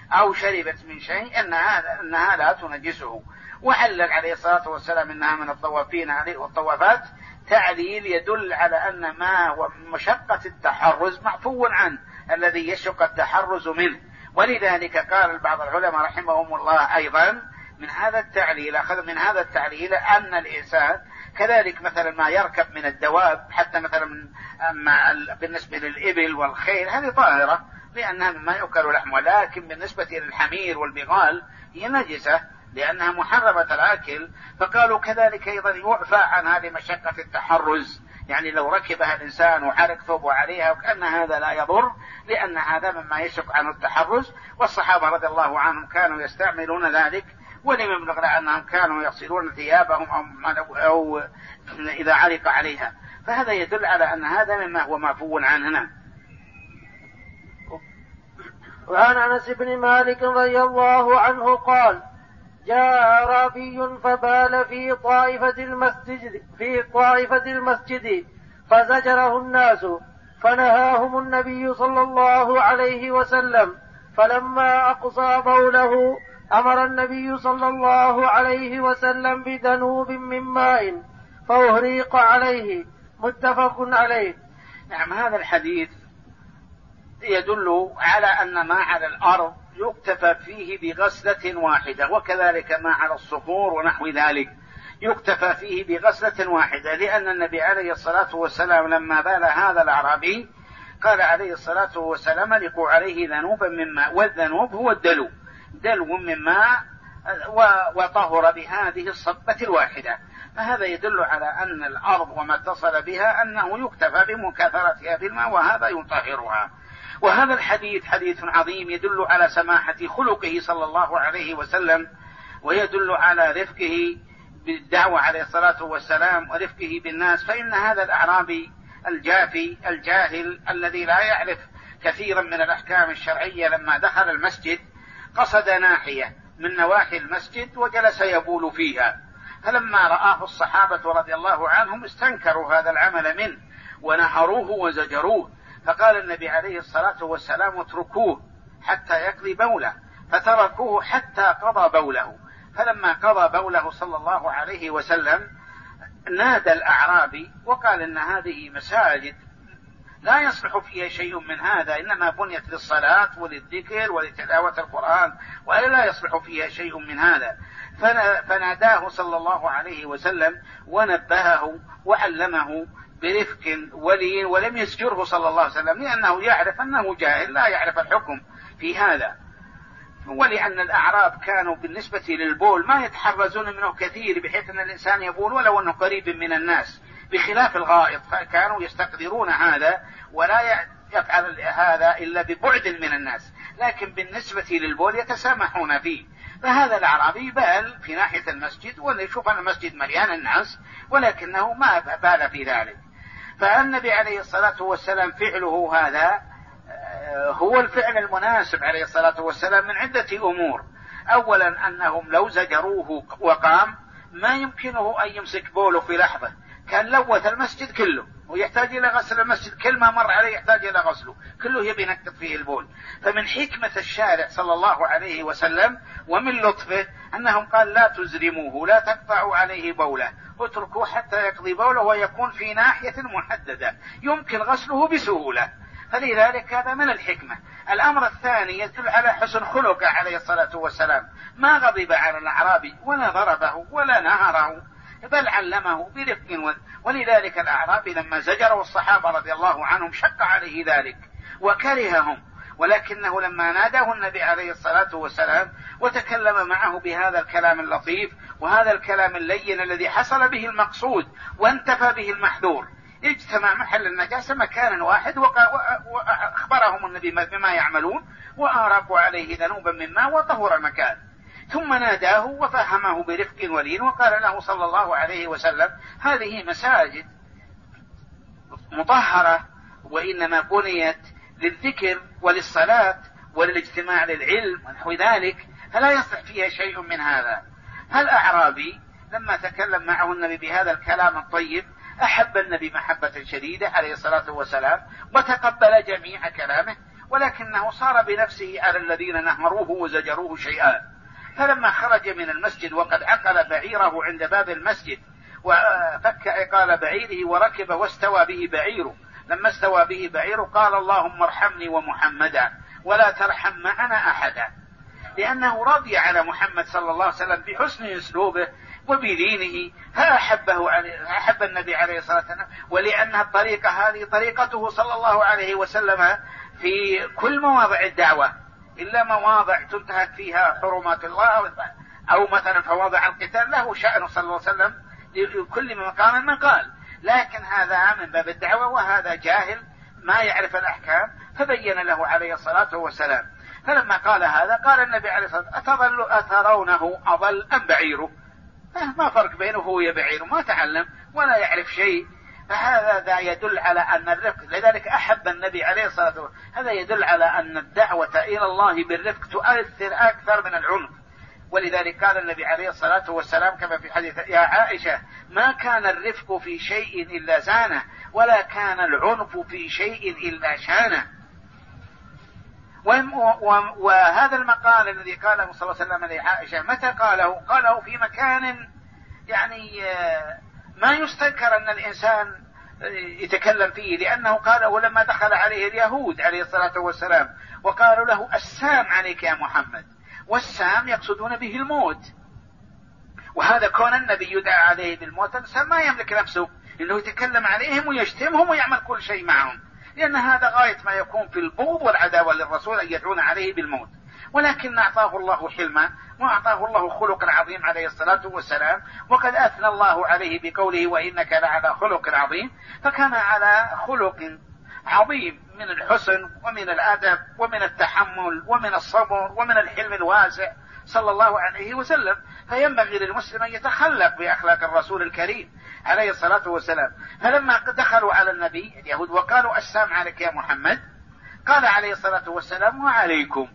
C: أو شربت من شيء أنها لا تنجسه. وعلل عليه الصلاة والسلام إنها من الطوافين عليه والطوافات تعليل يدل على أن ما هو مشقة التحرز معفو عنه الذي يشق التحرز منه. ولذلك قال بعض العلماء رحمهم الله أيضا من هذا التعليل أخذ من هذا التعليل أن الإنسان كذلك مثلا ما يركب من الدواب حتى مثلا بالنسبة للإبل والخيل هذه طاهرة لأنها مما يؤكل لحمها، ولكن بالنسبة للحمير والبغال هي نجسة لأنها محرمة الأكل. فقالوا كذلك أيضا يعفى عن هذه مشقة التحرز، يعني لو ركبها الإنسان وحرك ثوبه عليها وكأن هذا لا يضر لأن هذا مما يشق عنه التحرز. والصحابة رضي الله عنهم كانوا يستعملون ذلك، ولم يبلغ أنهم كانوا يغسلون ثيابهم أو إذا علق عليها، فهذا يدل على أن هذا مما هو معفو عنه.
B: وعن أنس بن مالك رضي الله عنه قال: جاء أعرابي فبال في طائفة المسجد فزجره الناس فنهاهم النبي صلى الله عليه وسلم، فلما أقصى بوله أمر النبي صلى الله عليه وسلم بذنوب من ماء فأهريق عليه، متفق عليه.
C: نعم، هذا الحديث يدل على أن ما على الأرض يكتفى فيه بغسلة واحدة، وكذلك ما على الصخور ونحو ذلك يكتفى فيه بغسلة واحدة، لأن النبي عليه الصلاة والسلام لما بال هذا الأعرابي قال عليه الصلاة والسلام: لقوا عليه ذنوبا من ماء، والذنوب هو الدلو، دلو من ماء، وطهر بهذه الصبة الواحدة. فهذا يدل على أن الأرض وما اتصل بها أنه يكتفى بمكاثرتها بالماء وهذا يطهرها. وهذا الحديث حديث عظيم يدل على سماحة خلقه صلى الله عليه وسلم، ويدل على رفقه بالدعوة عليه الصلاة والسلام ورفقه بالناس. فإن هذا الأعرابي الجافي الجاهل الذي لا يعرف كثيرا من الأحكام الشرعية لما دخل المسجد قصد ناحية من نواحي المسجد وجلس يبول فيها، فلما رآه الصحابة رضي الله عنهم استنكروا هذا العمل منه ونهروه وزجروه، فقال النبي عليه الصلاة والسلام: اتركوه حتى يقضي بوله، فتركوه حتى قضى بوله. فلما قضى بوله صلى الله عليه وسلم نادى الأعرابي وقال: إن هذه مساجد لا يصلح فيها شيء من هذا، إنما بنيت للصلاة وللذكر ولتلاوة القرآن، ولا يصلح فيها شيء من هذا. فناداه صلى الله عليه وسلم ونبهه وعلمه برفق ولين، ولم يزجره صلى الله عليه وسلم، لأنه يعرف أنه جاهل لا يعرف الحكم في هذا، ولأن الأعراب كانوا بالنسبة للبول ما يتحرزون منه كثير بحيث أن الإنسان يبول ولو أنه قريب من الناس، بخلاف الغائط فكانوا يستقدرون هذا ولا يفعل هذا إلا ببعد من الناس، لكن بالنسبة للبول يتسامحون فيه. فهذا الأعرابي بال في ناحية المسجد ونشوف أن المسجد مليان الناس ولكنه ما بال في ذلك. فالنبي عليه الصلاة والسلام فعله هذا هو الفعل المناسب عليه الصلاة والسلام من عدة أمور. أولا أنهم لو زجروه وقام ما يمكنه أن يمسك بوله في لحظة، كان لوث المسجد كله ويحتاج إلى غسل المسجد، كل ما مر عليه يحتاج إلى غسله، كله يبي ينقض فيه البول. فمن حكمة الشارع صلى الله عليه وسلم ومن لطفه أنهم قال: لا تزرموه، لا تقطعوا عليه بوله، اتركوه حتى يقضي بوله ويكون في ناحية محددة يمكن غسله بسهولة. فلذلك هذا من الحكمة. الأمر الثاني يدل على حسن خلقه عليه الصلاة والسلام، ما غضب على الأعرابي ولا ضربه ولا نهره، بل علمه برفق. ولذلك الأعرابي لما زجروا الصحابة رضي الله عنهم شق عليه ذلك وكرههم، ولكنه لما ناداه النبي عليه الصلاة والسلام وتكلم معه بهذا الكلام اللطيف وهذا الكلام اللين الذي حصل به المقصود وانتفى به المحذور، اجتمع محل النجاسة مكانا واحد، وأخبرهم النبي بما يعملون وأراقوا عليه ذنوبا من ماء وطهر المكان، ثم ناداه وفهمه برفق ولين وقال له صلى الله عليه وسلم: هذه مساجد مطهرة وإنما بنيت للذكر وللصلاة وللاجتماع للعلم ونحو ذلك، فلا يصح فيها شيء من هذا. فالأعرابي لما تكلم معه النبي بهذا الكلام الطيب أحب النبي محبة شديدة عليه الصلاة والسلام وتقبل جميع كلامه، ولكنه صار بنفسه على الذين نهروه وزجروه شيئا. فلما خرج من المسجد وقد عقل بعيره عند باب المسجد وفك عقال بعيره وركب واستوى به بعيره، لما استوى به بعيره قال اللهم ارحمني ومحمدا ولا ترحم معنا أحدا، لأنه رضي على محمد صلى الله عليه وسلم بحسن أسلوبه وبدينه، فأحب النبي عليه الصلاة والسلام، ولأن الطريقة هذه طريقته صلى الله عليه وسلم في كل مواضع الدعوة، إلا مواضع تنتهك فيها حرمات الله أو مثلا فواضع القتال له شأنه صلى الله عليه وسلم لكل مقام من قال، لكن هذا من باب الدعوة وهذا جاهل ما يعرف الأحكام، فبين له عليه الصلاة والسلام. فلما قال هذا قال النبي عليه الصلاة والسلام أترونه أضل أم بعيره؟ ما فرق بينه هو بعيره، ما تعلم ولا يعرف شيء. فهذا يدل على أن الرفق، لذلك أحب النبي عليه الصلاة والسلام، هذا يدل على أن الدعوة إلى الله بالرفق تؤثر أكثر من العنف. ولذلك قال النبي عليه الصلاة والسلام كما في حديث يا عائشة ما كان الرفق في شيء إلا زانه ولا كان العنف في شيء إلا شانه. وهذا المقال الذي قاله صلى الله عليه وسلم لعائشة متى قاله؟ قاله في مكان يعني ما يستنكر أن الإنسان يتكلم فيه، لأنه قاله لما دخل عليه اليهود عليه الصلاة والسلام وقالوا له السام عليك يا محمد، والسام يقصدون به الموت، وهذا كون النبي يدعى عليه بالموت الإنسان ما يملك نفسه إنه يتكلم عليهم ويشتمهم ويعمل كل شيء معهم، لأن هذا غاية ما يكون في البغض والعداوة للرسول أن يدعون عليه بالموت. ولكن أعطاه الله حلما وأعطاه الله خلق عظيم عليه الصلاة والسلام، وقد أثنى الله عليه بقوله وإنك لعلى خلق عظيم، فكان على خلق عظيم من الحسن ومن الأدب ومن التحمل ومن الصبر ومن الحلم الواسع صلى الله عليه وسلم. فينبغي للمسلم أن يتخلق بأخلاق الرسول الكريم عليه الصلاة والسلام. فلما دخلوا على النبي اليهود وقالوا السام عليك يا محمد، قال عليه الصلاة والسلام وعليكم،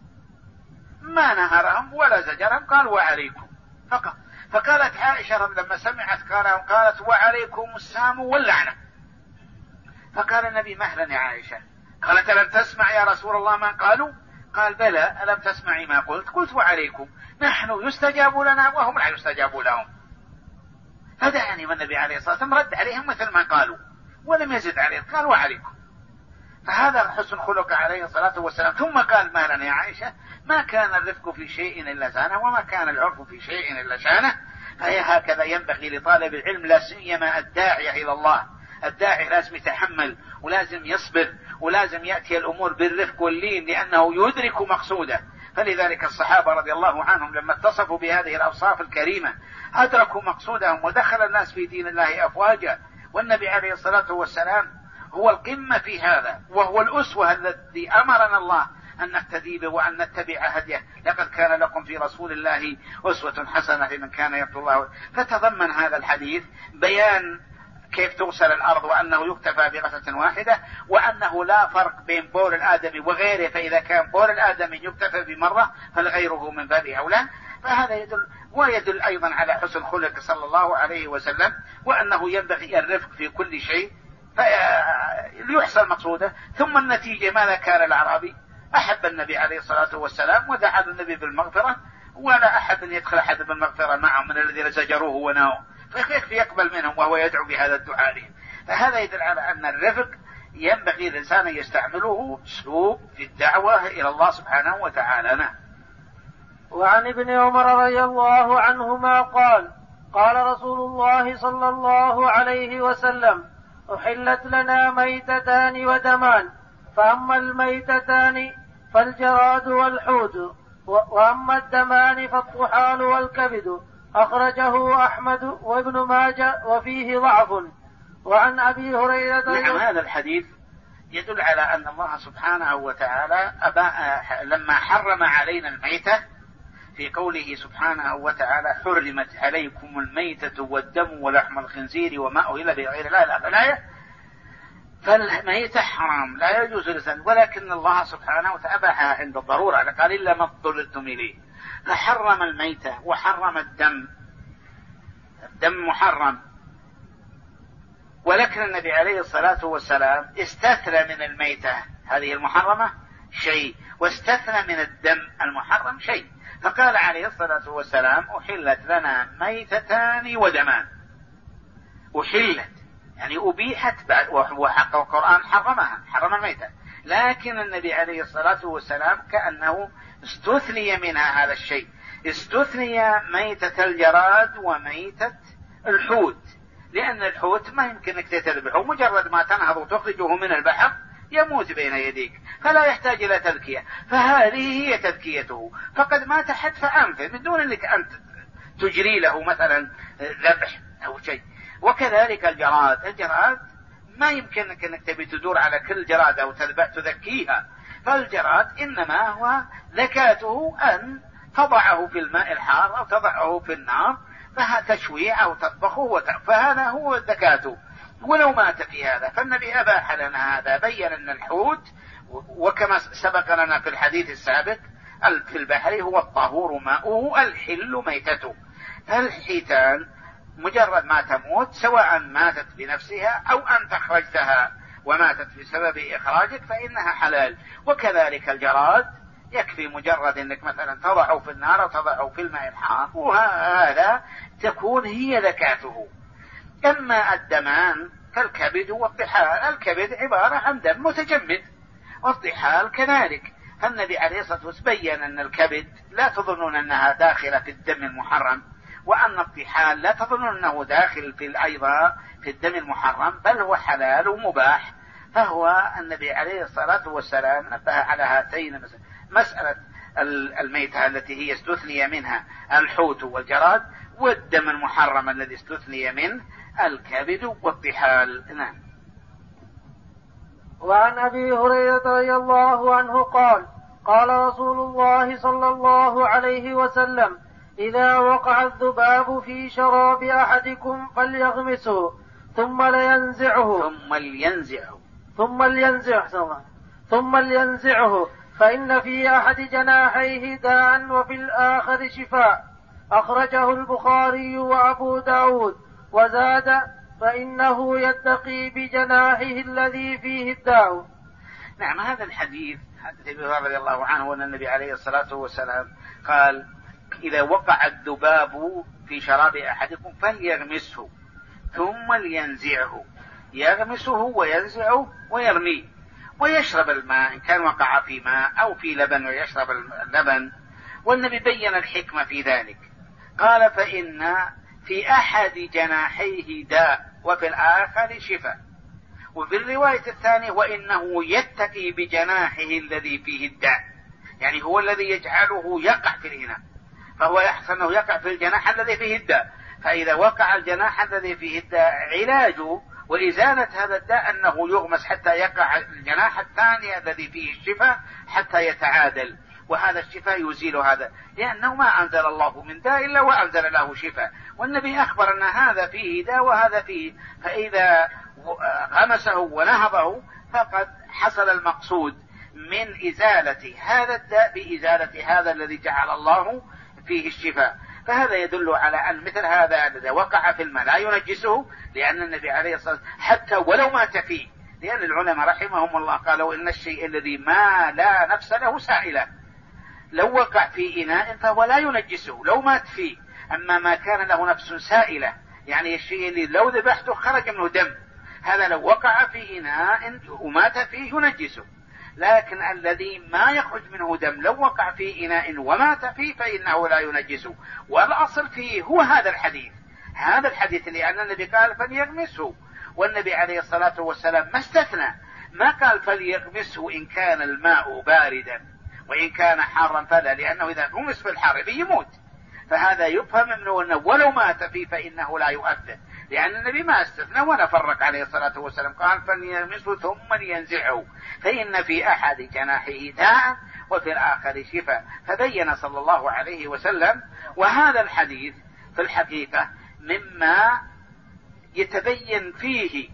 C: ما نهرهم ولا زجرهم، قال وعليكم فقط. فقالت عائشة لما سمعت قالت وعليكم السام واللعنة. فقال النبي مهلا يا عائشة. قالت ألم تسمع يا رسول الله ما قالوا؟ قال بلى ألم تسمعي ما قلت؟ قلت وعليكم، نحن يستجاب لنا وهم لا يستجاب لهم. فدعني والنبي عليه الصلاة والسلام رد عليهم مثل ما قالوا ولم يزد عليه، قال وعليكم. فهذا حسن خلق عليه الصلاة والسلام. ثم قال مهلا يا عائشة ما كان الرفق في شيء إلا زانه وما كان العرف في شيء إلا شانه. فهي هكذا ينبغي لطالب العلم لا سيما الداعية إلى الله. الداعي لازم يتحمل ولازم يصبر ولازم يأتي الأمور بالرفق واللين لأنه يدرك مقصوده. فلذلك الصحابة رضي الله عنهم لما اتصفوا بهذه الأوصاف الكريمة أدركوا مقصودهم ودخل الناس في دين الله أفواجا. والنبي عليه الصلاة والسلام هو القمة في هذا، وهو الأسوة الذي أمرنا الله أن نقتدي به وأن نتبع هديه. لقد كان لكم في رسول الله أسوة حسنة لمن كان يرجو الله. فتضمن هذا الحديث بيان كيف تغسل الأرض وأنه يكتفى بغسلة واحدة، وأنه لا فرق بين بول الآدمي وغيره، فإذا كان بول الآدمي يكتفى بمرة فلغيره من باب أولى. فهذا يدل ويدل أيضا على حسن خلق صلى الله عليه وسلم، وأنه ينبغي الرفق في كل شيء ليحصل مقصوده. ثم النتيجة ماذا كان الأعرابي؟ أحب النبي عليه الصلاة والسلام ودعا النبي بالمغفرة، ولا أحد أن يدخل أحد بالمغفرة معهم من الذين زجروه وناووا، فكيف يقبل منهم وهو يدعو بهذا الدعاء لهم؟ فهذا يدل على أن الرفق ينبغي الإنسان أن يستعمله أسلوب في الدعوة إلى الله سبحانه وتعالى. نعم.
B: وعن ابن عمر رضي الله عنهما قال قال رسول الله صلى الله عليه وسلم أحلت لنا ميتتان ودمان، فأما الميتتان فالجراد والحوت، وأما الدمان فالطحال والكبد. أخرجه أحمد وابن ماجه وفيه ضعف. وعن أبي هريرة
C: نعم. هذا الحديث يدل على أن الله سبحانه وتعالى لما حرم علينا الميتة في قوله سبحانه وتعالى حرمت عليكم الميتة والدم ولحم الخنزير وما أهل بغير الله الآية، فالميتة حرام لا يجوز لسان، ولكن الله سبحانه وتعالى أباحها عند الضرورة، قال إلا ما اضطررتم إليه. فحرم الميتة وحرم الدم محرم، ولكن النبي عليه الصلاة والسلام استثنى من الميتة هذه المحرمة شيء واستثنى من الدم المحرم شيء، فقال عليه الصلاة والسلام أحلت لنا ميتتان ودمان. أحلت يعني أبيحت، وحق القرآن حرم الميتة، لكن النبي عليه الصلاة والسلام كأنه استثني منها هذا الشيء، استثني ميتة الجراد وميتة الحوت، لأن الحوت ما يمكنك تذبحه، مجرد ما تنهض وتخرجه من البحر يموت بين يديك، فلا يحتاج إلى تذكية، فهذه هي تذكيته، فقد مات حتف أنفه من دون أنك أنت تجري له مثلا ذبح أو شيء. وكذلك الجراد ما يمكنك أنك تبي تدور على كل جراد أو تذكيها، فالجراد إنما هو ذكاته أن تضعه في الماء الحار أو تضعه في النار تشويع أو تطبخه، فهذا هو ذكاته، ولو مات في هذا. فالنبي أباح لنا هذا، بين أن الحوت وكما سبق لنا في الحديث السابق في البحر هو الطهور ماؤه الحل ميتته، فالحيتان مجرد ما تموت سواء ماتت بنفسها أو أنت أخرجتها وماتت بسبب إخراجك فإنها حلال. وكذلك الجراد يكفي مجرد أنك مثلا تضعه في النار أو تضعه في الماء الحار، وهذا تكون هي ذكاته. أما الدمان كالكبد والطحال، الكبد عبارة عن دم متجمد، والطحال كذلك. فالنبي عليه الصلاة والسلام بين أن الكبد لا تظنون أنها داخلة في الدم المحرم، وأن الطحال لا تظنون أنه داخل في أيضا في الدم المحرم، بل هو حلال ومباح. فهو النبي عليه الصلاة والسلام نبه على هاتين مسألة الميتة التي هي استثني منها الحوت والجراد، والدم المحرم الذي استثني منه الكبد والطحال. نعم.
B: وعن أبي هريرة رضي الله عنه قال: قال رسول الله صلى الله عليه وسلم: إذا وقع الذباب في شراب أحدكم فليغمسه ثم لينزعه فإن في أحد جناحيه داء وفي الآخر شفاء. أخرجه البخاري وأبو داود، وزاد: فإنه يتقي بجناحه الذي فيه الداء.
C: نعم. هذا الحديث حديث أبي هريرة رضي الله عنه أن النبي عليه الصلاة والسلام قال: إذا وقع الذباب في شراب أحدكم فليغمسه ثم لينزعه، يغمسه وينزعه ويرميه ويشرب الماء إن كان وقع في ماء أو في لبن ويشرب اللبن. والنبي بين الحكمة في ذلك، قال: فإن في أحد جناحيه داء وفي الآخر شفاء. وفي الرواية الثانية: وإنه يتقي بجناحه الذي فيه الداء، يعني هو الذي يجعله يقع في الإناء، فهو يحسن أنه يقع في الجناح الذي فيه الداء. فإذا وقع الجناح الذي فيه الداء علاجه وإزالة هذا الداء أنه يغمس حتى يقع الجناح الثاني الذي فيه الشفاء حتى يتعادل، وهذا الشفاء يزيل هذا، لأنه ما أنزل الله من داء إلا وأنزل له شفاء. والنبي أخبر أن هذا فيه داء وهذا فيه، فإذا غمسه ونهضه فقد حصل المقصود من إزالة هذا الداء بإزالة هذا الذي جعل الله فيه الشفاء. فهذا يدل على أن مثل هذا إذا وقع في الماء لا ينجسه، لأن النبي عليه الصلاة والسلام حتى ولو مات فيه، لأن العلماء رحمهم الله قالوا إن الشيء الذي ما لا نفس له سائلة لو وقع في إناء فهو لا ينجسه لو مات فيه. أما ما كان له نفس سائلة يعني الشيء اللي لو ذبحته خرج منه دم، هذا لو وقع في إناء ومات فيه ينجسه. لكن الذي ما يخرج منه دم لو وقع في إناء ومات فيه فإنه لا ينجسه. والأصل فيه هو هذا الحديث لأن النبي قال فليغمسه، والنبي عليه الصلاة والسلام ما استثنى، ما قال فليغمسه إن كان الماء باردا وإن كان حارا فلا، لأنه إذا غمس في الحار يموت. فهذا يفهم منه أنه ولو مات فيه فإنه لا يؤثر، لأن النبي ما استثنى ولا فرق عليه الصلاة والسلام، قال فليغمسه ثم لينزعه فإن في أحد جناحه داء وفي الآخر شفاء. فبين صلى الله عليه وسلم. وهذا الحديث في الحقيقة مما يتبين فيه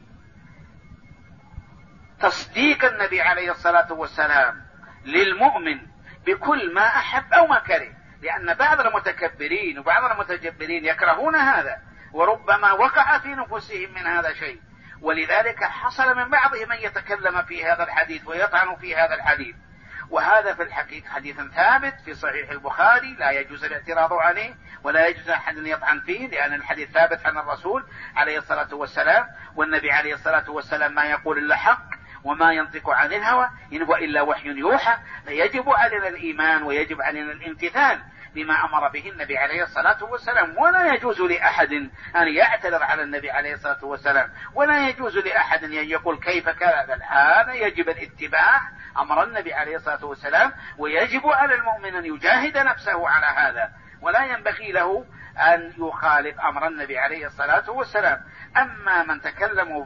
C: تصديق النبي عليه الصلاة والسلام للمؤمن بكل ما أحب أو ما كره، لأن بعض المتكبرين وبعض المتجبرين يكرهون هذا، وربما وقع في نفوسهم من هذا شيء، ولذلك حصل من بعضهم من يتكلم في هذا الحديث ويطعن في هذا الحديث. وهذا في الحقيقة حديث ثابت في صحيح البخاري لا يجوز الاعتراض عليه ولا يجوز أحد يطعن فيه، لأن الحديث ثابت عن الرسول عليه الصلاة والسلام، والنبي عليه الصلاة والسلام ما يقول إلا حق وما ينطق عن الهوى إن هو إلا وحي يوحى. فيجب علينا الإيمان ويجب علينا الامتثال بما أمر به النبي عليه الصلاة والسلام، ولا يجوز لأحد أن يعترض على النبي عليه الصلاة والسلام، ولا يجوز لأحد أن يقول كيف كذا. الآن يجب الاتباع أمر النبي عليه الصلاة والسلام، ويجب على المؤمن أن يجاهد نفسه على هذا، ولا ينبغي له أن يخالف أمر النبي عليه الصلاة والسلام. أما من تكلموا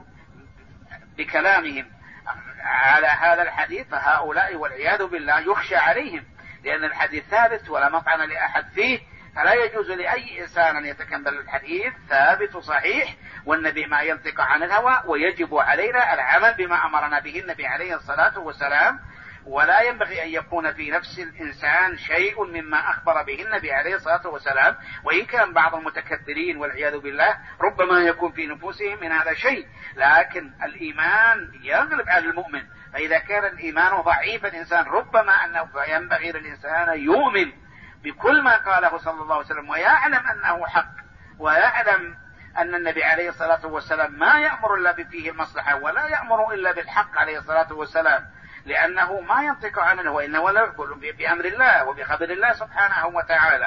C: بكلامهم على هذا الحديث فهؤلاء والعياذ بالله يخشى عليهم، لأن الحديث ثابت ولا مطعن لأحد فيه، فلا يجوز لأي إنسان أن يتكبل الحديث ثابت صحيح، والنبي ما ينطق عن الهوى، ويجب علينا العمل بما أمرنا به النبي عليه الصلاة والسلام. ولا ينبغي أن يكون في نفس الإنسان شيء مما أخبر به النبي عليه الصلاة والسلام، وإن كان بعض المتكبرين والعياذ بالله ربما يكون في نفوسهم من هذا شيء، لكن الإيمان يغلب على المؤمن. فإذا كان الإيمان ضعيف الإنسان ربما أنه ينبغي للإنسان أن يؤمن بكل ما قاله صلى الله عليه وسلم، ويعلم أنه حق، ويعلم أن النبي عليه الصلاة والسلام ما يأمر إلا فيه المصلحة، ولا يأمر إلا بالحق عليه الصلاة والسلام، لأنه ما ينطق عنه وإنه لا يقول بأمر الله وبخبر الله سبحانه وتعالى.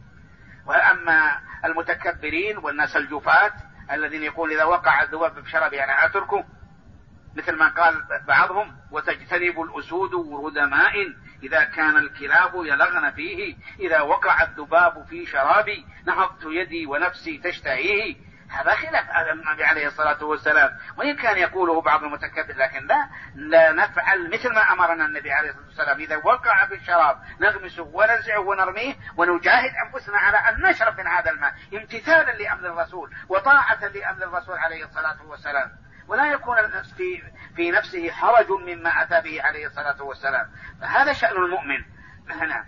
C: وأما المتكبرين والناس الجفاة الذين يقول إذا وقع الذباب بشرب يعني أتركه، مثل ما قال بعضهم وتجتنب الأسود ورود ماء إذا كان الكلاب يلغن فيه، إذا وقع الذباب في شرابي نهضت يدي ونفسي تشتهيه. هذا خلاف النبي عليه الصلاة والسلام، وإن كان يقوله بعض المتكبر، لكن لا نفعل مثل ما أمرنا النبي عليه الصلاة والسلام. إذا وقع في الشراب نغمسه وننزعه ونرميه، ونجاهد أنفسنا على أن نشرب من هذا الماء امتثالا لأمر الرسول وطاعة لأمر الرسول عليه الصلاة والسلام، ولا يكون في نفسه حرج مما أتى به عليه الصلاة والسلام. فهذا شأن المؤمن. نعم.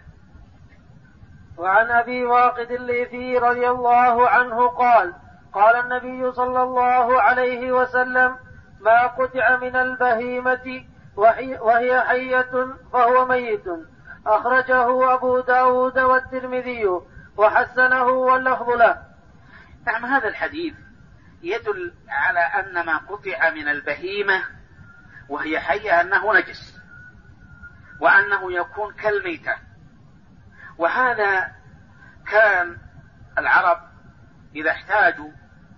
B: وعن أبي واقد الليثي رضي الله عنه قال قال النبي صلى الله عليه وسلم ما قطع من البهيمة وهي حية فهو ميت، أخرجه أبو داود والترمذي وحسنه واللفظ له.
C: نعم، هذا الحديث يدل على أن ما قطع من البهيمة وهي حية أنه نجس، وأنه يكون كالميتة. وهذا كان العرب إذا احتاجوا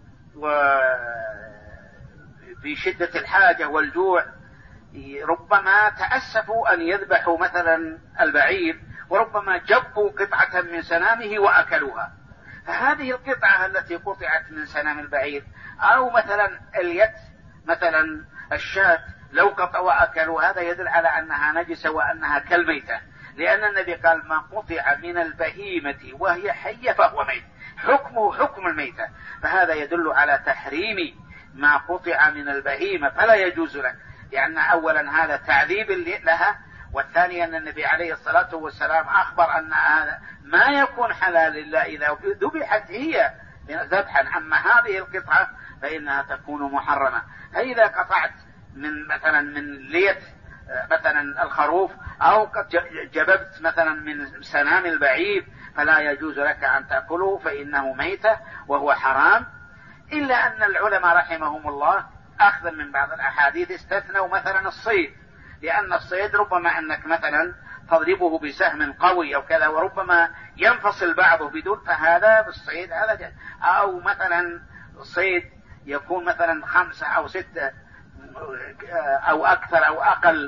C: وفي شدة الحاجة والجوع ربما تأسفوا أن يذبحوا مثلا البعير، وربما جبوا قطعة من سنامه وأكلوها. فهذه القطعة التي قطعت من سنام البعير، أو مثلا اليد مثلا الشاة لو قطعوا وأكلوا، هذا يدل على أنها نجسة وأنها كالميتة، لأن النبي قال ما قطع من البهيمة وهي حية فهو ميت، حكمه حكم الميتة. فهذا يدل على تحريم ما قطع من البهيمة، فلا يجوز لك، لأن أولا هذا تعذيب لها، والثاني أن النبي عليه الصلاة والسلام أخبر أن هذا ما يكون حلال إلا إذا ذبحت هي ذبحا، أما هذه القطعة فإنها تكون محرمة. فإذا قطعت من مثلا من لية مثلا الخروف، أو جببت مثلا من سنام البعير، فلا يجوز لك أن تأكله، فإنه ميتة وهو حرام. إلا أن العلماء رحمهم الله أخذا من بعض الأحاديث استثنوا مثلا الصيد، لأن الصيد ربما أنك مثلا تضربه بسهم قوي أو كذا، وربما ينفصل بعضه بدون، فهذا بالصيد هذا أو مثلا صيد يكون مثلا 5 أو 6 أو أكثر أو أقل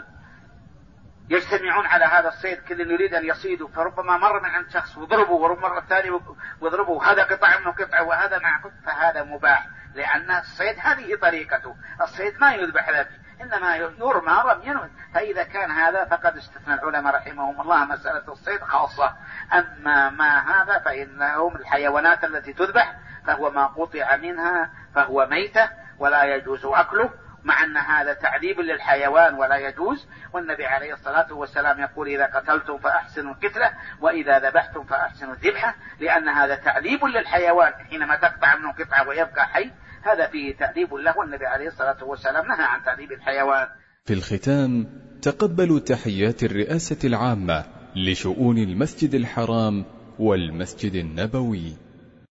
C: يجتمعون على هذا الصيد، كل يريد أن يصيده، فربما مر من عند شخص وضربه، وربما الثاني وضربه، هذا قطع منه قطعة وهذا مع قطع، فهذا مباح، لأن الصيد هذه طريقته، الصيد ما يذبح لك إنما يرمى رميا. فإذا كان هذا فقد استثنى العلماء رحمهم الله مسألة الصيد خاصة. أما ما هذا فإنهم الحيوانات التي تذبح فهو ما قطع منها فهو ميتة ولا يجوز أكله، مع أن هذا تعذيب للحيوان ولا يجوز. والنبي عليه الصلاة والسلام يقول إذا قتلتم فأحسنوا القتلة وإذا ذبحتم فأحسنوا الذبحة، لأن هذا تعذيب للحيوان حينما تقطع منه قطعة ويبقى حي، هذا فيه تعذيب له، والنبي عليه الصلاة والسلام نهى عن تعذيب الحيوان.
A: في الختام تقبلوا تحيات الرئاسة العامة لشؤون المسجد الحرام والمسجد النبوي.